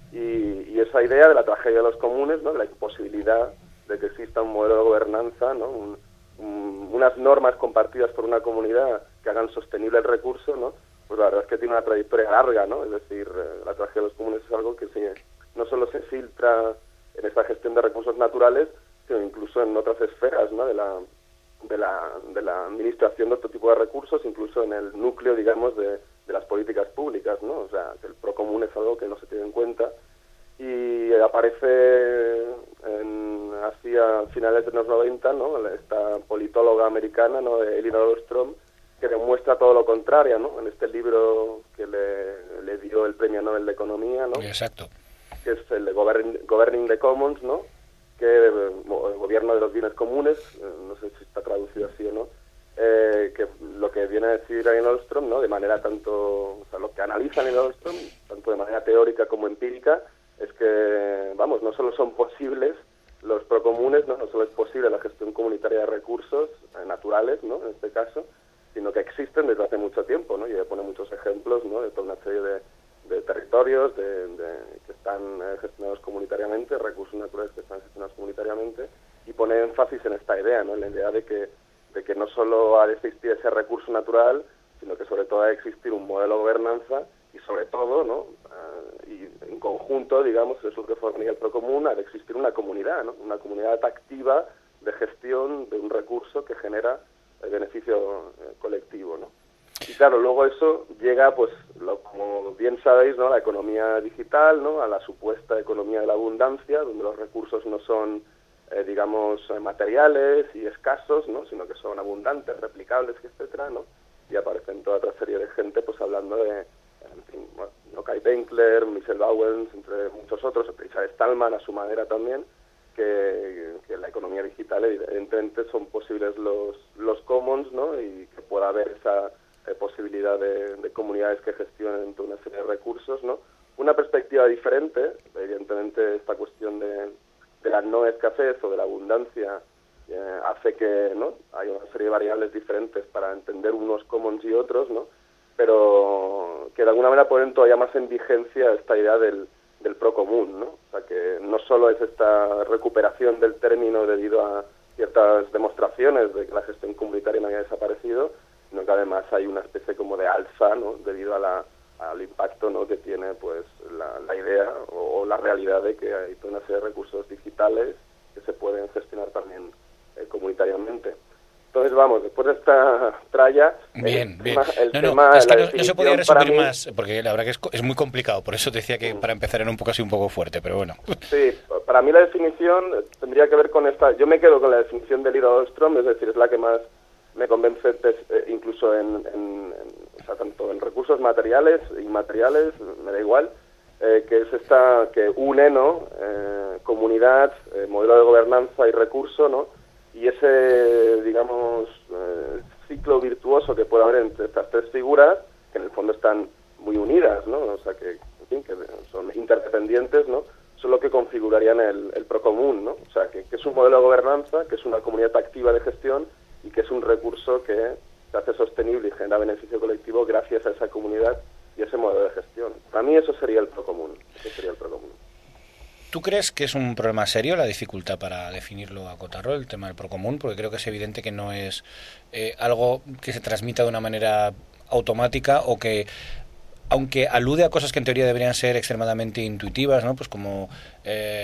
Y, y esa idea de la tragedia de los comunes, ¿no? De la imposibilidad de que exista un modelo de gobernanza, ¿no? Un, un, unas normas compartidas por una comunidad que hagan sostenible el recurso, ¿no? Pues la verdad es que tiene una trayectoria larga, ¿no? Es decir, eh, la tragedia de los comunes es algo que se, no solo se filtra en esta gestión de recursos naturales, sino incluso en otras esferas, ¿no? De la, de la, de la administración de otro tipo de recursos, incluso en el núcleo, digamos, de, de las políticas públicas, ¿no? O sea, que el procomún es algo que no se tiene en cuenta. Y aparece en, hacia finales de los noventa, ¿no? Esta politóloga americana, ¿no? Elinor Ostrom, que demuestra todo lo contrario, ¿no? En este libro que le, le dio el Premio Nobel de Economía, ¿no? Exacto. Que es el de Governing, Governing the Commons, ¿no? Que el gobierno de los bienes comunes, no sé si está traducido así o no, eh, que lo que viene a decir Elinor Ostrom, ¿no? De manera tanto, o sea, lo que analiza Elinor Ostrom, tanto de manera teórica como empírica, es que, vamos, no solo son posibles los procomunes, ¿no? No solo es posible la gestión comunitaria de recursos eh, naturales, ¿no? En este caso, sino que existen desde hace mucho tiempo, ¿no? Y ella pone muchos ejemplos, ¿no? De toda una serie de, de territorios de, de, que están eh, gestionados comunitariamente, recursos naturales que están gestionados comunitariamente, y pone énfasis en esta idea, ¿no? En la idea de que, de que no solo ha de existir ese recurso natural, sino que sobre todo ha de existir un modelo de gobernanza y sobre todo, ¿no? Uh, y en conjunto, digamos, eso es lo que formaría el procomún, ha de existir una comunidad, ¿no? Una comunidad activa de gestión de un recurso que genera el beneficio eh, colectivo, ¿no? Y claro, luego eso llega, pues, lo, como bien sabéis, ¿no? La economía digital, ¿no? A la supuesta economía de la abundancia, donde los recursos no son, eh, digamos, materiales y escasos, ¿no? Sino que son abundantes, replicables, etcétera, ¿no? Y aparecen toda otra serie de gente, pues, hablando de, en fin, bueno, ¿no? Kai Benkler, Michel Bauwens, entre muchos otros, Richard Stallman a su manera también, que, que en la economía digital evidentemente son posibles los, los commons, ¿no? Y que pueda haber esa eh, posibilidad de, de comunidades que gestionen toda una serie de recursos, ¿no? Una perspectiva diferente, evidentemente esta cuestión de, de la no escasez o de la abundancia eh, hace que, ¿no? Hay una serie de variables diferentes para entender unos commons y otros, ¿no? Pero que de alguna manera ponen todavía más en vigencia esta idea del, del procomún, ¿no? O sea, que no solo es esta recuperación del término debido a ciertas demostraciones de que la gestión comunitaria no había desaparecido, sino que además hay una especie como de alza, ¿no? Debido a la, al impacto, ¿no? Que tiene, pues, la, la idea o, o la realidad de que hay toda una serie de recursos digitales que se pueden gestionar también eh, comunitariamente. Entonces, vamos, después de esta tralla... Bien, el bien. Tema, el no, no, tema, es que la no, no se podía resumir mí, más, porque la verdad que es, es muy complicado, por eso decía que para empezar era un poco así, un poco fuerte, pero bueno. Sí, para mí la definición tendría que ver con esta... Yo me quedo con la definición de Elinor Ostrom, es decir, es la que más me convence, eh, incluso en, en, en, o sea, tanto en recursos materiales, inmateriales, me da igual, eh, que es esta que une, ¿no? Eh, comunidad, eh, modelo de gobernanza y recurso, ¿no? Y ese, digamos, eh, ciclo virtuoso que puede haber entre estas tres figuras, que en el fondo están muy unidas, ¿no? O sea, que, en fin, que son interdependientes, ¿no? Son lo que configurarían el, el procomún, ¿no? O sea, que, que es un modelo de gobernanza, que es una comunidad activa de gestión y que es un recurso que se hace sostenible y genera beneficio colectivo gracias a esa comunidad y ese modelo de gestión. Para mí eso sería el procomún. Eso sería el procomún. ¿Tú crees que es un problema serio la dificultad para definirlo a cotarro, el tema del procomún? Porque creo que es evidente que no es eh, algo que se transmita de una manera automática o que, aunque alude a cosas que en teoría deberían ser extremadamente intuitivas, ¿no? Pues como eh,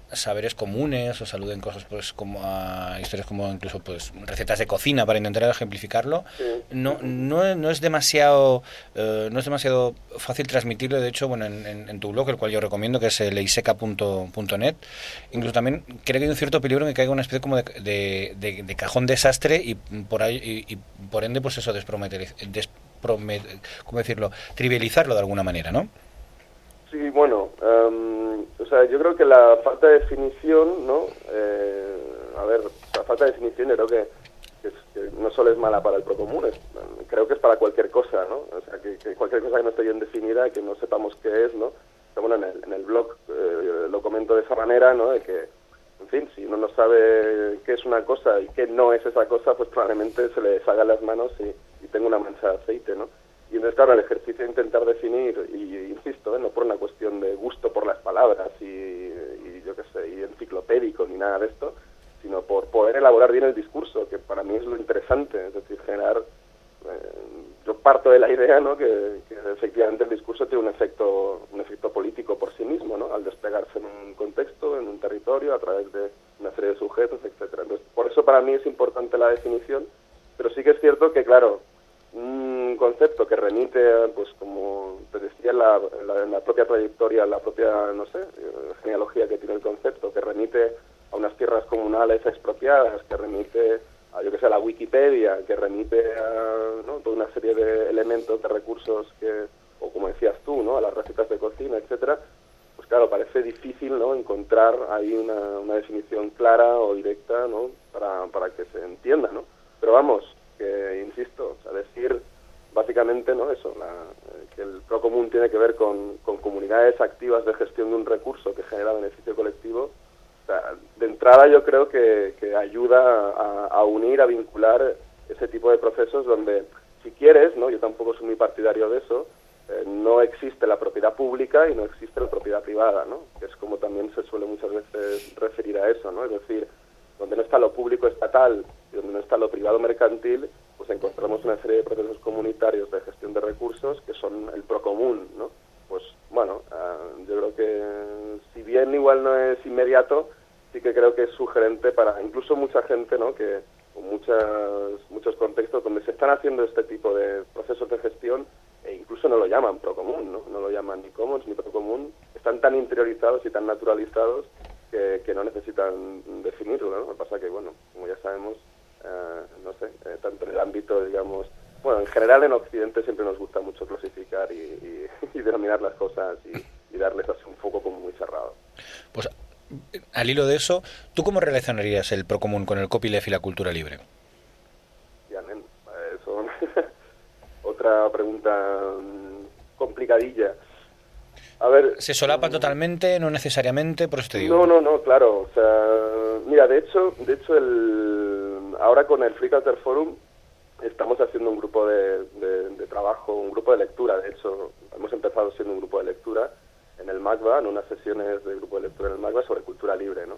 saberes comunes o se aluden cosas pues como a historias como incluso pues recetas de cocina para intentar ejemplificarlo, Sí. no no, no es demasiado eh, no es demasiado fácil transmitirlo. De hecho, bueno, en, en, en tu blog, el cual yo recomiendo, que es el eiseca punto net, incluso también creo que hay un cierto peligro en que caiga una especie como de, de, de, de cajón desastre y por ahí y, y por ende pues eso desprometer, despromet, ¿cómo decirlo? Trivializarlo de alguna manera, ¿no? Sí, bueno, um, o sea, yo creo que la falta de definición, ¿no? Eh, a ver, la falta de definición yo creo que, que, es, que no solo es mala para el procomún, es, creo que es para cualquier cosa, ¿no? O sea, que, que cualquier cosa que no esté bien definida, que no sepamos qué es, ¿no? O sea, bueno, en el, en el blog eh, lo comento de esa manera, ¿no? De que, en fin, si uno no sabe qué es una cosa y qué no es esa cosa, pues probablemente se le deshagan las manos y, y tenga una mancha de aceite, ¿no? Y entonces, claro, el ejercicio de intentar definir, y insisto, ¿eh? No por una cuestión de gusto por las palabras y, y yo qué sé, y enciclopédico ni nada de esto, sino por poder elaborar bien el discurso, que para mí es lo interesante, es decir, generar... Eh, yo parto de la idea, ¿no?, que, que efectivamente el discurso tiene un efecto, un efecto político por sí mismo, ¿no?, al desplegarse en un contexto, en un territorio, a través de una serie de sujetos, etcétera. Entonces, por eso para mí es importante la definición, pero sí que es cierto que, claro, un concepto que remite, pues como te decía, la, la, la propia trayectoria, la propia, no sé, genealogía que tiene el concepto, que remite a unas tierras comunales expropiadas, que remite a, yo que sé, a la Wikipedia, que remite a, ¿no?, toda una serie de elementos, de recursos que, o como decías tú, ¿no?, a las recetas de cocina, etcétera. Pues claro, parece difícil, ¿no?, encontrar ahí una, una definición clara o directa, ¿no?, para, para que se entienda, ¿no? Pero vamos, que insisto, o sea, decir básicamente, ¿no?, eso, la, que el procomún tiene que ver con, con comunidades activas de gestión de un recurso que genera beneficio colectivo. O sea, de entrada yo creo que, que ayuda a, a unir, a vincular ese tipo de procesos donde, si quieres, ¿no?, yo tampoco soy muy partidario de eso, eh, no existe la propiedad pública y no existe la propiedad privada, ¿no?, que es como también se suele muchas veces referir a eso, ¿no? Es decir, donde no está lo público estatal y donde no está lo privado mercantil, pues encontramos una serie de procesos comunitarios de gestión de recursos que son el procomún, ¿no? Pues bueno, uh, yo creo que si bien igual no es inmediato, sí que creo que es sugerente para incluso mucha gente, ¿no?, que con muchas, muchos contextos donde se están haciendo este tipo de procesos de gestión e incluso no lo llaman procomún, ¿no? No lo llaman ni commons ni procomún, están tan interiorizados y tan naturalizados que, que no necesitan definirlo, ¿no? Lo que pasa que, bueno, como ya sabemos, eh, no sé, eh, tanto en el ámbito, digamos, bueno, en general en Occidente siempre nos gusta mucho clasificar y, y, y denominar las cosas y, y darles así un foco como muy cerrado. Pues al hilo de eso, ¿tú cómo relacionarías el procomún con el copyleft y la cultura libre? Ya, nen, eso otra pregunta complicadilla. A ver, ¿se solapan totalmente, no necesariamente? Por eso te digo. No, no, no, claro. O sea, mira, de hecho, de hecho, el ahora con el Free Culture Forum estamos haciendo un grupo de, de, de trabajo, un grupo de lectura. De hecho, hemos empezado siendo un grupo de lectura en el MACBA, en unas sesiones de grupo de lectura en el MACBA sobre cultura libre, ¿no?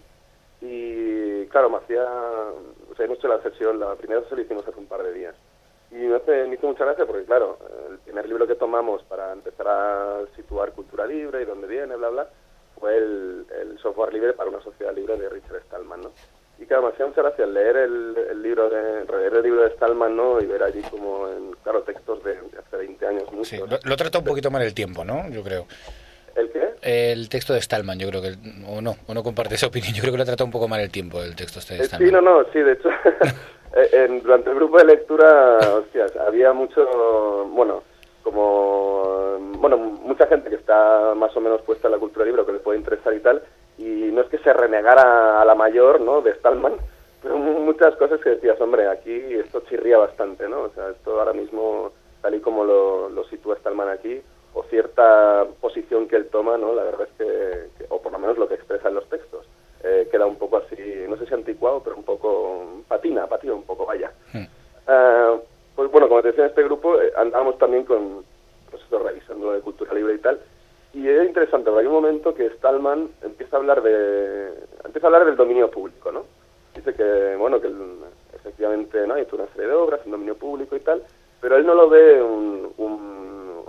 Y claro, me hacía, o sea, hemos hecho la sesión, la primera sesión la hicimos hace un par de días. Y me, hace, me hizo mucha gracia porque, claro, el primer libro que tomamos para empezar a situar cultura libre y dónde viene, bla, bla, fue el, el software libre para una sociedad libre de Richard Stallman, ¿no? Y claro, me hacía mucha gracia leer el, el libro de leer el libro de Stallman, ¿no? Y ver allí como, en, claro, textos de, de hace veinte años, muchos. Sí, lo, lo trata un poquito mal el tiempo, ¿no? Yo creo. ¿El qué? El texto de Stallman, yo creo que, o no, o no comparte esa opinión, yo creo que lo trata un poco mal el tiempo, el texto este de Stallman. Sí, no, no, sí, de hecho, en, durante el grupo de lectura, hostias, había mucho, bueno, como, bueno, mucha gente que está más o menos puesta en la cultura libre, que le puede interesar y tal, y no es que se renegara a la mayor, ¿no?, de Stallman, pero muchas cosas que decías, hombre, aquí esto chirría bastante, ¿no? O sea, esto ahora mismo, tal y como lo, lo sitúa Stallman aquí, o cierta posición que él toma, ¿no? La verdad es que, que o por lo menos lo que expresa en los textos, eh, queda un poco así, no sé si anticuado, pero un poco patina, patina un poco, vaya. Hmm. Uh, pues bueno, como te decía, en este grupo eh, andábamos también con, pues esto, revisando lo de cultura libre y tal, y es interesante, porque hay un momento que Stallman empieza a hablar de empieza a hablar del dominio público, ¿no? Dice que, bueno, que el, efectivamente, ¿no?, hay una serie de obras en dominio público y tal, pero él no lo ve un, un o sea,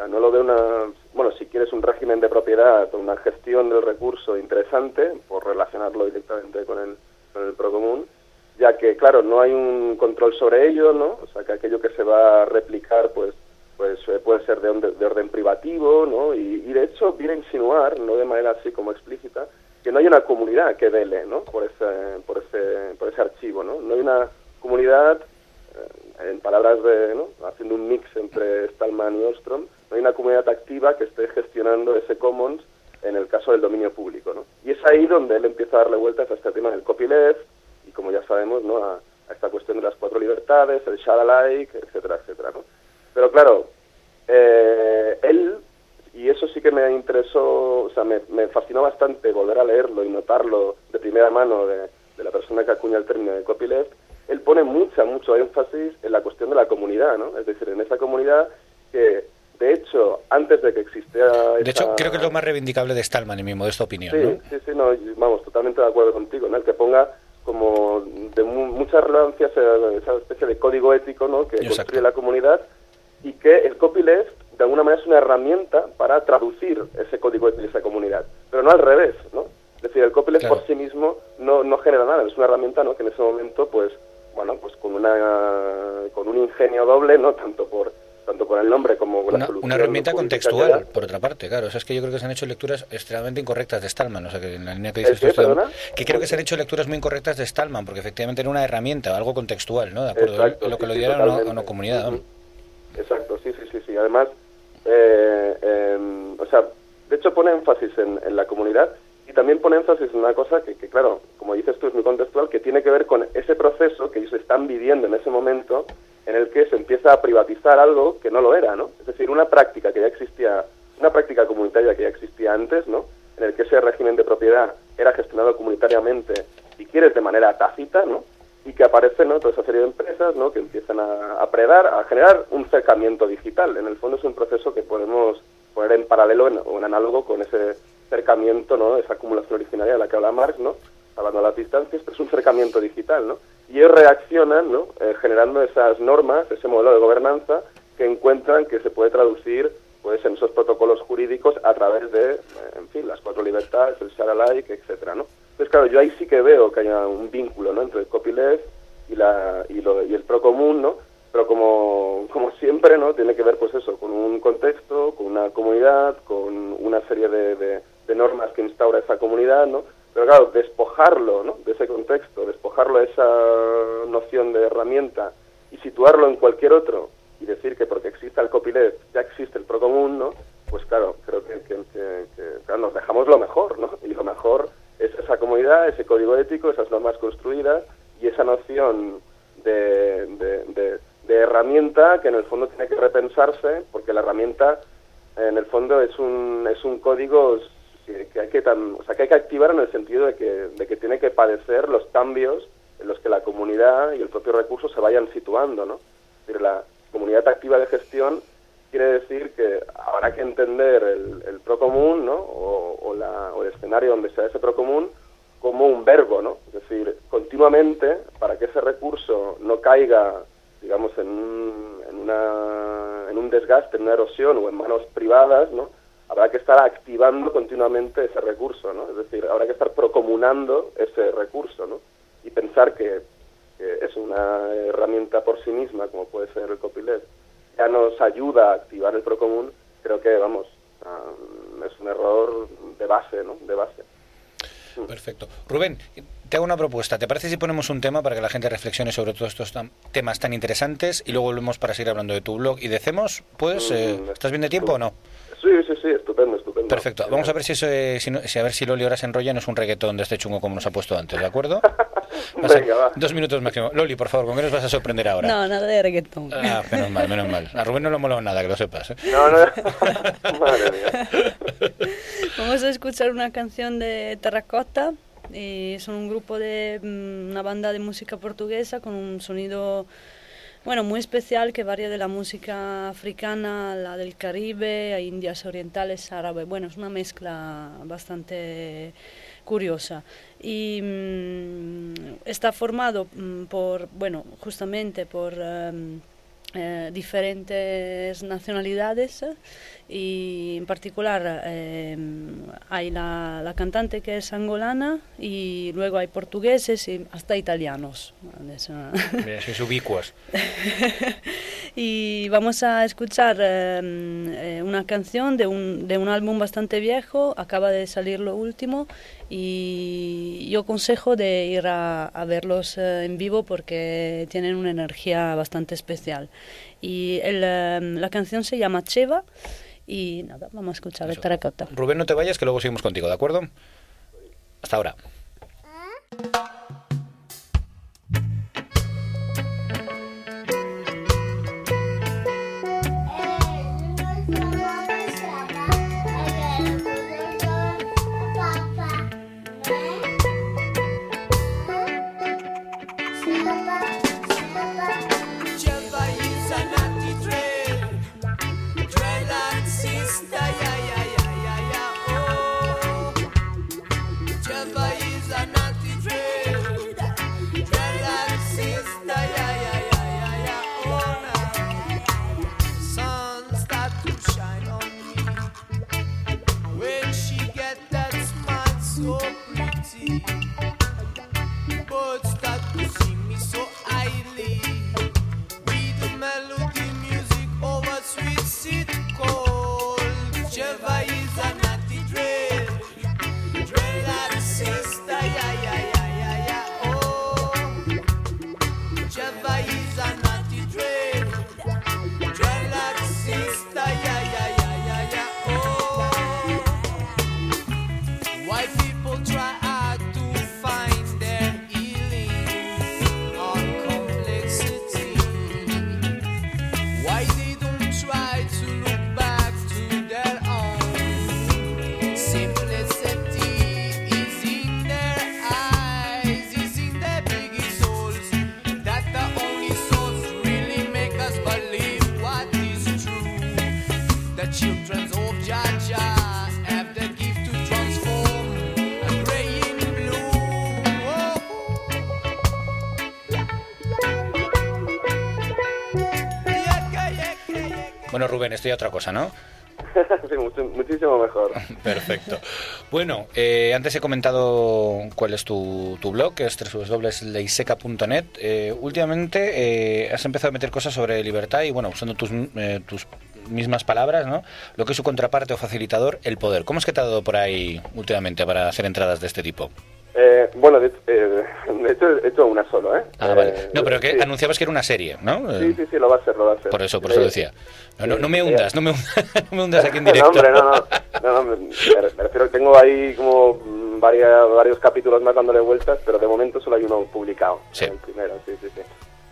sea, no lo veo una... Bueno, si quieres un régimen de propiedad o una gestión del recurso interesante, por relacionarlo directamente con el, con el procomún, ya que, claro, no hay un control sobre ello, ¿no? O sea, que aquello que se va a replicar, pues, pues eh, puede ser de, de orden privativo, ¿no? Y, y de hecho viene a insinuar, no de manera así como explícita, que no hay una comunidad que vele, ¿no? Por ese, por ese, por ese archivo, ¿no? No hay una comunidad, eh, en palabras de, ¿no? Haciendo un mix entre Stallman y Ostrom, no hay una comunidad activa que esté gestionando ese commons en el caso del dominio público, ¿no? Y es ahí donde él empieza a darle vueltas a este tema del copyleft y, como ya sabemos, ¿no? A, a esta cuestión de las cuatro libertades, el share alike, etcétera, etcétera, ¿no? Pero claro, eh, él, y eso sí que me interesó, o sea, me, me fascinó bastante volver a leerlo y notarlo de primera mano de, de la persona que acuña el término de copyleft. Él pone mucha, mucho énfasis en la cuestión de la comunidad, ¿no? Es decir, en esa comunidad que, de hecho, antes de que existiera... De esa... hecho, creo que es lo más reivindicable de Stallman, en mi modesta opinión, sí, ¿no? Sí, sí, no, vamos, totalmente de acuerdo contigo, ¿no? El que ponga como de mu mucha relevancia esa, esa especie de código ético, ¿no? Que Exacto. construye la comunidad, y que el copyleft, de alguna manera, es una herramienta para traducir ese código ético de esa comunidad, pero no al revés, ¿no? Es decir, el copyleft claro. por sí mismo no, no genera nada, es una herramienta, ¿no? Que en ese momento, pues, bueno, pues con una con un ingenio doble, ¿no? Tanto por tanto por el nombre como con una, la solución. Una herramienta contextual, da. por otra parte, claro. O sea, es que yo creo que se han hecho lecturas extremadamente incorrectas de Stallman. O sea, que en la línea que dices ¿El qué, tú, perdona? que creo que se han hecho lecturas muy incorrectas de Stallman, porque efectivamente era una herramienta, algo contextual, ¿no? De acuerdo, Exacto, lo que sí, lo sí, diera a una, totalmente. una comunidad. Uh-huh. Exacto, sí, sí, sí, sí. Además, eh, eh, o sea, de hecho pone énfasis en, en la comunidad y también pone énfasis en una cosa que, que, claro, como dices tú, es muy contextual, que tiene que ver con ese proceso que ellos están viviendo en ese momento en el que se empieza a privatizar algo que no lo era, ¿no? Es decir, una práctica que ya existía, una práctica comunitaria que ya existía antes, ¿no? En el que ese régimen de propiedad era gestionado comunitariamente, si quieres, de manera tácita, ¿no? Y que aparece, ¿no? Toda esa serie de empresas, ¿no? Que empiezan a, a predar, a generar un cercamiento digital. En el fondo es un proceso que podemos poner en paralelo en, o en análogo con ese cercamiento, ¿no? Esa acumulación originaria de la que habla Marx, ¿no? Hablando de las distancias, pero es un cercamiento digital, ¿no? Y ellos reaccionan, ¿no? Eh, generando esas normas, ese modelo de gobernanza que encuentran que se puede traducir, pues, en esos protocolos jurídicos a través de, eh, en fin, las cuatro libertades, el share alike, etcétera, ¿no? Entonces, claro, yo ahí sí que veo que hay un vínculo, ¿no? Entre el copyleft y la y, lo, y el procomún, ¿no? Pero como, como siempre, ¿no? Tiene que ver, pues eso, con un contexto, con una comunidad, con una serie de, de, de normas que instaura esa comunidad, ¿no? Pero claro, despojarlo, ¿no? De ese contexto, despojarlo de esa noción de herramienta y situarlo en cualquier otro y decir que porque exista el copyleft ya existe el procomún, ¿no? Pues claro, creo que, que, que, que claro, nos dejamos lo mejor, ¿no? Y lo mejor es esa comunidad, ese código ético, esas normas construidas y esa noción de, de, de, de herramienta que en el fondo tiene que repensarse, porque la herramienta en el fondo es un es un código que, que hay que tan, o sea, que hay que activar en el sentido de que de que tiene que padecer los cambios en los que la comunidad y el propio recurso se vayan situando, ¿no? Es decir, la comunidad activa de gestión quiere decir que habrá que entender el, el procomún, ¿no? O, o, la, o el escenario donde sea ese procomún como un verbo, ¿no? Es decir, continuamente, para que ese recurso no caiga, digamos, en un, en una, en un desgaste, en una erosión o en manos privadas, ¿no? Habrá que estar activando continuamente ese recurso, ¿no? Es decir, habrá que estar procomunando ese recurso, ¿no? Y pensar que, que es una herramienta por sí misma, como puede ser el copyleft, ya nos ayuda a activar el procomún, creo que, vamos, um, es un error de base, ¿no? De base. Perfecto. Rubén, te hago una propuesta. ¿Te parece si ponemos un tema para que la gente reflexione sobre todos estos tam temas tan interesantes y luego volvemos para seguir hablando de tu blog y de Cemos? ¿Puedes? Eh, ¿Estás bien de tiempo o no? Sí, sí, sí, estupendo, estupendo. Perfecto. Vamos a ver si, eso, eh, si, no, si a ver si Loli ahora se enrolla, no es un reggaetón de este chungo como nos ha puesto antes, ¿de acuerdo? Venga, va. Dos minutos máximo. Loli, por favor, ¿con qué nos vas a sorprender ahora? No, nada de reggaetón. Ah, menos mal, menos mal. A Rubén no le ha molado nada, que lo sepas, ¿eh? No, no. Madre mía. Vamos a escuchar una canción de Terracota. Y son un grupo de una banda de música portuguesa con un sonido, bueno, muy especial, que varía de la música africana a la del Caribe, a Indias orientales, árabe. Bueno, es una mezcla bastante curiosa y mmm, está formado mmm, por, bueno, justamente por um, eh, diferentes nacionalidades y en particular eh, hay la, la cantante que es angolana y luego hay portugueses y hasta italianos. Mira, sois ubicuos. Y vamos a escuchar eh, eh, una canción de un, de un álbum bastante viejo, acaba de salir lo último y yo aconsejo de ir a, a verlos eh, en vivo porque tienen una energía bastante especial. Y el, eh, la canción se llama Cheva y nada, vamos a escuchar el Terracotta. Rubén, no te vayas que luego seguimos contigo, ¿de acuerdo? Hasta ahora. Bueno, Rubén, esto ya otra cosa, ¿no? Sí, mucho, muchísimo mejor. Perfecto. Bueno, eh, antes he comentado cuál es tu, tu blog, que es doble u doble u doble u punto leiseca punto net. Eh, últimamente eh, has empezado a meter cosas sobre libertad y, bueno, usando tus, eh, tus mismas palabras, ¿no? Lo que es su contraparte o facilitador, el poder. ¿Cómo es que te ha dado por ahí últimamente para hacer entradas de este tipo? Eh, bueno, de, eh, de hecho he hecho una solo, ¿eh? Ah, vale. Eh, no, pero que sí. anunciabas que era una serie, ¿no? Sí, sí, sí, lo va a ser, lo va a ser. Por eso, por eso Eh, decía. No, no, sí, no me sí, hundas, sí. no me hundas, no me hundas aquí en directo. No, hombre, no, no, no, no me, me refiero que tengo ahí como varias, varios capítulos más dándole vueltas, pero de momento solo hay uno publicado, sí. El primero, sí, sí, sí.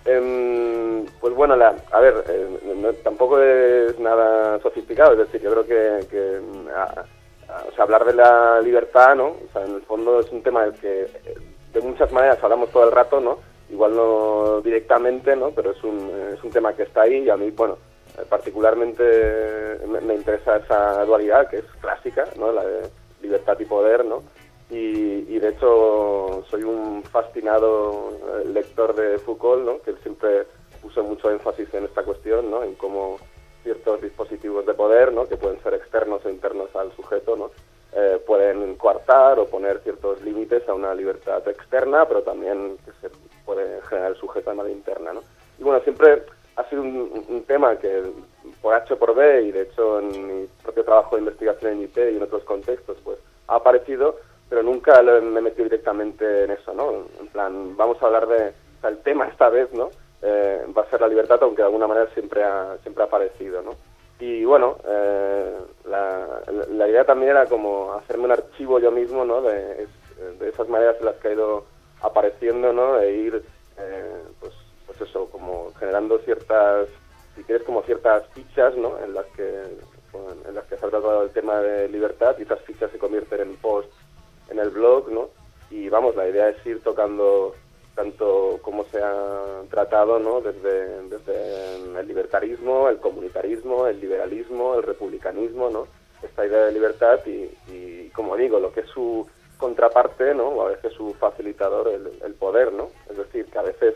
Eh, pues bueno, la, a ver, eh, no, tampoco es nada sofisticado, es decir, yo creo que, que a, a, o sea, hablar de la libertad, ¿no? O sea, en el fondo es un tema del que de muchas maneras hablamos todo el rato, ¿no? Igual no directamente, ¿no? Pero es un, es un tema que está ahí y a mí, bueno, particularmente me, me interesa esa dualidad que es clásica, ¿no? La de libertad y poder, ¿no? Y, y de hecho soy un fascinado lector de Foucault, ¿no? Que él siempre puso mucho énfasis en esta cuestión, ¿no? En cómo ciertos dispositivos de poder, ¿no? Que pueden ser externos o internos al sujeto, ¿no? Eh, pueden coartar o poner ciertos límites a una libertad externa, pero también que se puede generar el sujeto de manera interna, ¿no? Y bueno, siempre ha sido un, un tema que por H o por B, y de hecho en mi propio trabajo de investigación en I P y en otros contextos, pues ha aparecido, pero nunca lo, me he metido directamente en eso, ¿no? En plan, vamos a hablar de, o sea, el tema esta vez, ¿no? Eh, va a ser la libertad, aunque de alguna manera siempre ha, siempre ha aparecido, ¿no? Y bueno, eh, la, la idea también era como hacerme un archivo yo mismo, ¿no? De, de esas maneras en las que ha ido apareciendo, ¿no? E ir, eh, pues, pues eso, como generando ciertas, si quieres, como ciertas fichas, ¿no? En las que, en las que se ha tratado el tema de libertad y esas fichas se convierten en posts en el blog, ¿no? Y vamos, la idea es ir tocando tanto como se ha tratado, ¿no? Desde, desde el libertarismo, el comunitarismo, el liberalismo, el republicanismo, ¿no? Esta idea de libertad y, y como digo, lo que es su contraparte, ¿no? O a veces su facilitador, el, el poder, ¿no? Es decir, que a veces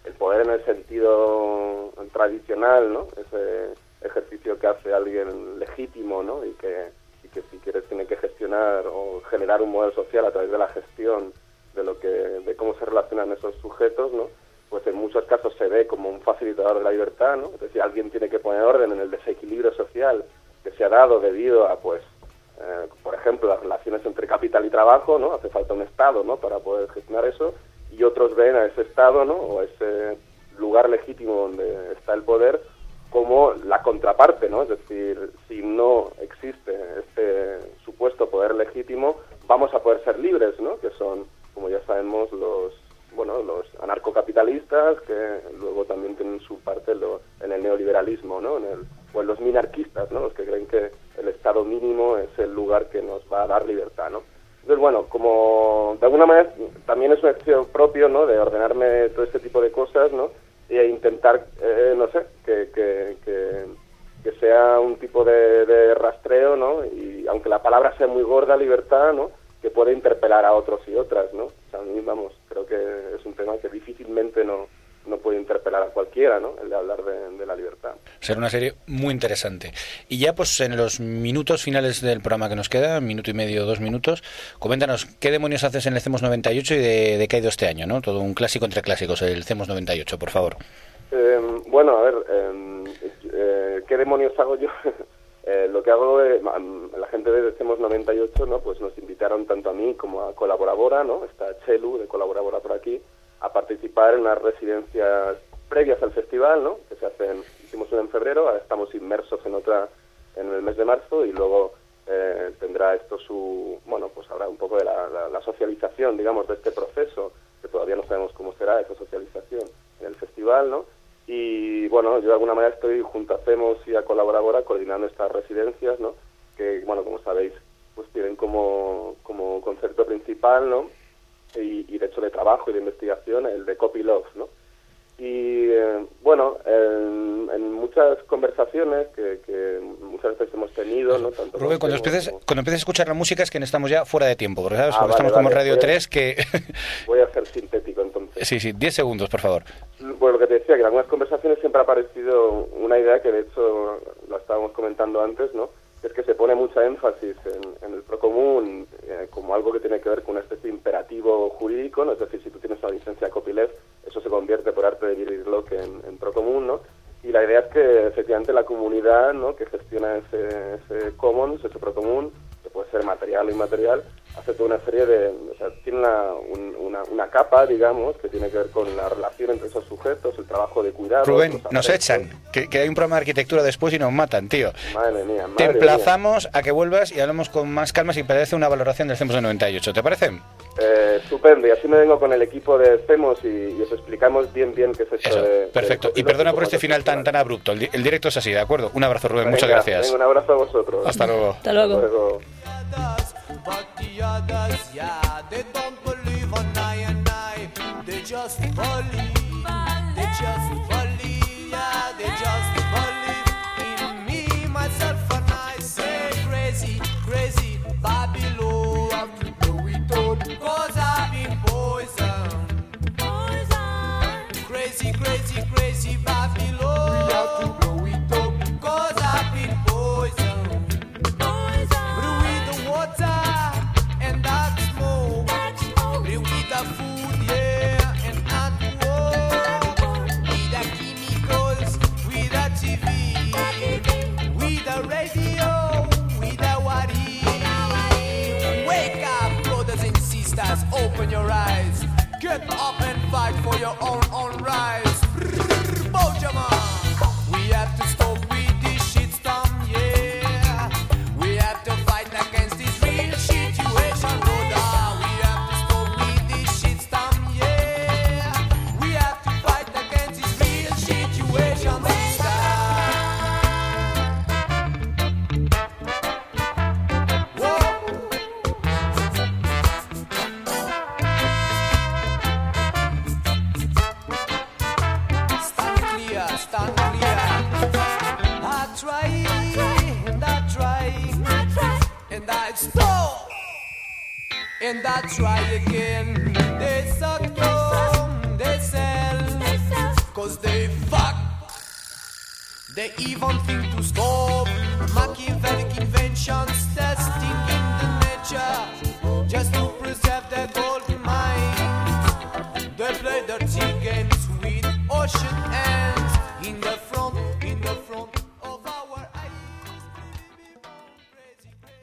el poder en el sentido tradicional, ¿no? Ese ejercicio que hace alguien legítimo, ¿no? Y que, y que si quieres tiene que gestionar o generar un modelo social a través de la gestión de lo que, de cómo se relacionan esos sujetos, ¿no? Pues en muchos casos se ve como un facilitador de la libertad, ¿no? Es decir, alguien tiene que poner orden en el desequilibrio social que se ha dado debido a, pues, eh, por ejemplo, las relaciones entre capital y trabajo, ¿no? Hace falta un Estado, ¿no? Para poder gestionar eso, y otros ven a ese Estado, ¿no? O a ese lugar legítimo donde está el poder como la contraparte, ¿no? Es decir, si no existe este supuesto poder legítimo, vamos a poder ser libres, ¿no? Que son, como ya sabemos, los bueno los anarcocapitalistas, que luego también tienen su parte lo, en el neoliberalismo, ¿no? En el, o en los minarquistas, ¿no? Los que creen que el Estado mínimo es el lugar que nos va a dar libertad, ¿no? Entonces, bueno, como de alguna manera también es un ejercicio propio, ¿no? De ordenarme todo este tipo de cosas, ¿no? E intentar, eh, no sé, que, que, que, que sea un tipo de, de rastreo, ¿no? Y aunque la palabra sea muy gorda, libertad, ¿no? Que puede interpelar a otros y otras, ¿no? O sea, a mí, vamos, creo que es un tema que difícilmente no, no puede interpelar a cualquiera, ¿no? El de hablar de, de la libertad. Será una serie muy interesante. Y ya, pues, en los minutos finales del programa que nos queda, minuto y medio, dos minutos, coméntanos qué demonios haces en el CEMOS noventa y ocho y de, de qué ha ido este año, ¿no? Todo un clásico entre clásicos, el CEMOS noventa y ocho, por favor. Eh, bueno, a ver, eh, eh, ¿qué demonios hago yo? Eh, lo que hago, eh, la gente de CEMOS noventa y ocho, ¿no? Pues nos invitaron tanto a mí como a Colaborabora, ¿no? Está Chelu de Colaborabora por aquí, a participar en unas residencias previas al festival, ¿no? Que se hacen, hicimos una en febrero, ahora estamos inmersos en otra en el mes de marzo, y luego eh, tendrá esto su, bueno, pues habrá un poco de la, la, la socialización, digamos, de este proceso, que todavía no sabemos cómo será esa socialización en el festival, ¿no? Y bueno, yo de alguna manera estoy junto a CEMOS y a Colaborabora coordinando estas residencias, ¿no? Que, bueno, como sabéis, pues tienen como, como concepto principal, ¿no? Y, y de hecho de trabajo y de investigación, el de Copy Love, ¿no? Y eh, bueno, en, en muchas conversaciones que, que muchas veces hemos tenido, ¿no? Tanto Rubén, cuando empieces, como... cuando empieces a escuchar la música es que estamos ya fuera de tiempo, porque, ¿sabes? Ah, porque vale, estamos vale, como en Radio voy a, tres que... voy a ser sintético entonces. Sí, sí, diez segundos, por favor. Bueno, lo que te decía, que en algunas conversaciones siempre ha aparecido una idea que de hecho la estábamos comentando antes, ¿no? Es que se pone mucha énfasis en, en el procomún eh, como algo que tiene que ver con una especie de imperativo jurídico, ¿no? Es decir, si tú tienes una licencia copyleft, eso se convierte por arte de Birlock en, en procomún, ¿no? Y la idea es que efectivamente la comunidad, ¿no? Que gestiona ese, ese commons, ese procomún, que puede ser material o inmaterial, hace toda una serie de... O sea, tiene una, un, una, una capa, digamos, que tiene que ver con la relación entre esos sujetos, el trabajo de cuidado... Rubén, nos echan, que, que hay un programa de arquitectura después y nos matan, tío. Madre mía, madre Te emplazamos mía. a que vuelvas y hablamos con más calma si parece una valoración del CEMOS de noventa y ocho, ¿te parece? Eh, estupendo, y así me vengo con el equipo de CEMOS y, y os explicamos bien bien qué es esto. Eso, de, perfecto. de Y perdona por este de final tan, tan abrupto. El, el directo es así, ¿de acuerdo? Un abrazo, Rubén, venga, muchas gracias. Venga, un abrazo a vosotros. Hasta luego. Hasta luego. Hasta luego. But the others, yeah, they don't believe on I and I. They just believe, they just believe, yeah, they just believe in me, myself, and I. Say crazy, crazy Babylon. Have to do it all, cause I've been poisoned. Poison. Crazy, crazy, crazy Babylon. We have to do it all, cause I've been poisoned. And that smoke, we with the food, yeah, and at war, with the chemicals, with the T V, with the radio, with the wari. Wake up, brothers and sisters, open your eyes, get up and fight for your own, own rights. Bojama, we have to stop with this shit storm, yeah, we have to fight against this real situation, brother. We have to stop with this shit storm, yeah. We have to fight against this real situation, sister. Whoa. Stand clear, stand clear. I try, and I try, and I stop, and I try again. They suck, they sell, cause they fuck. They even think to stop Machiavellic inventions, testing in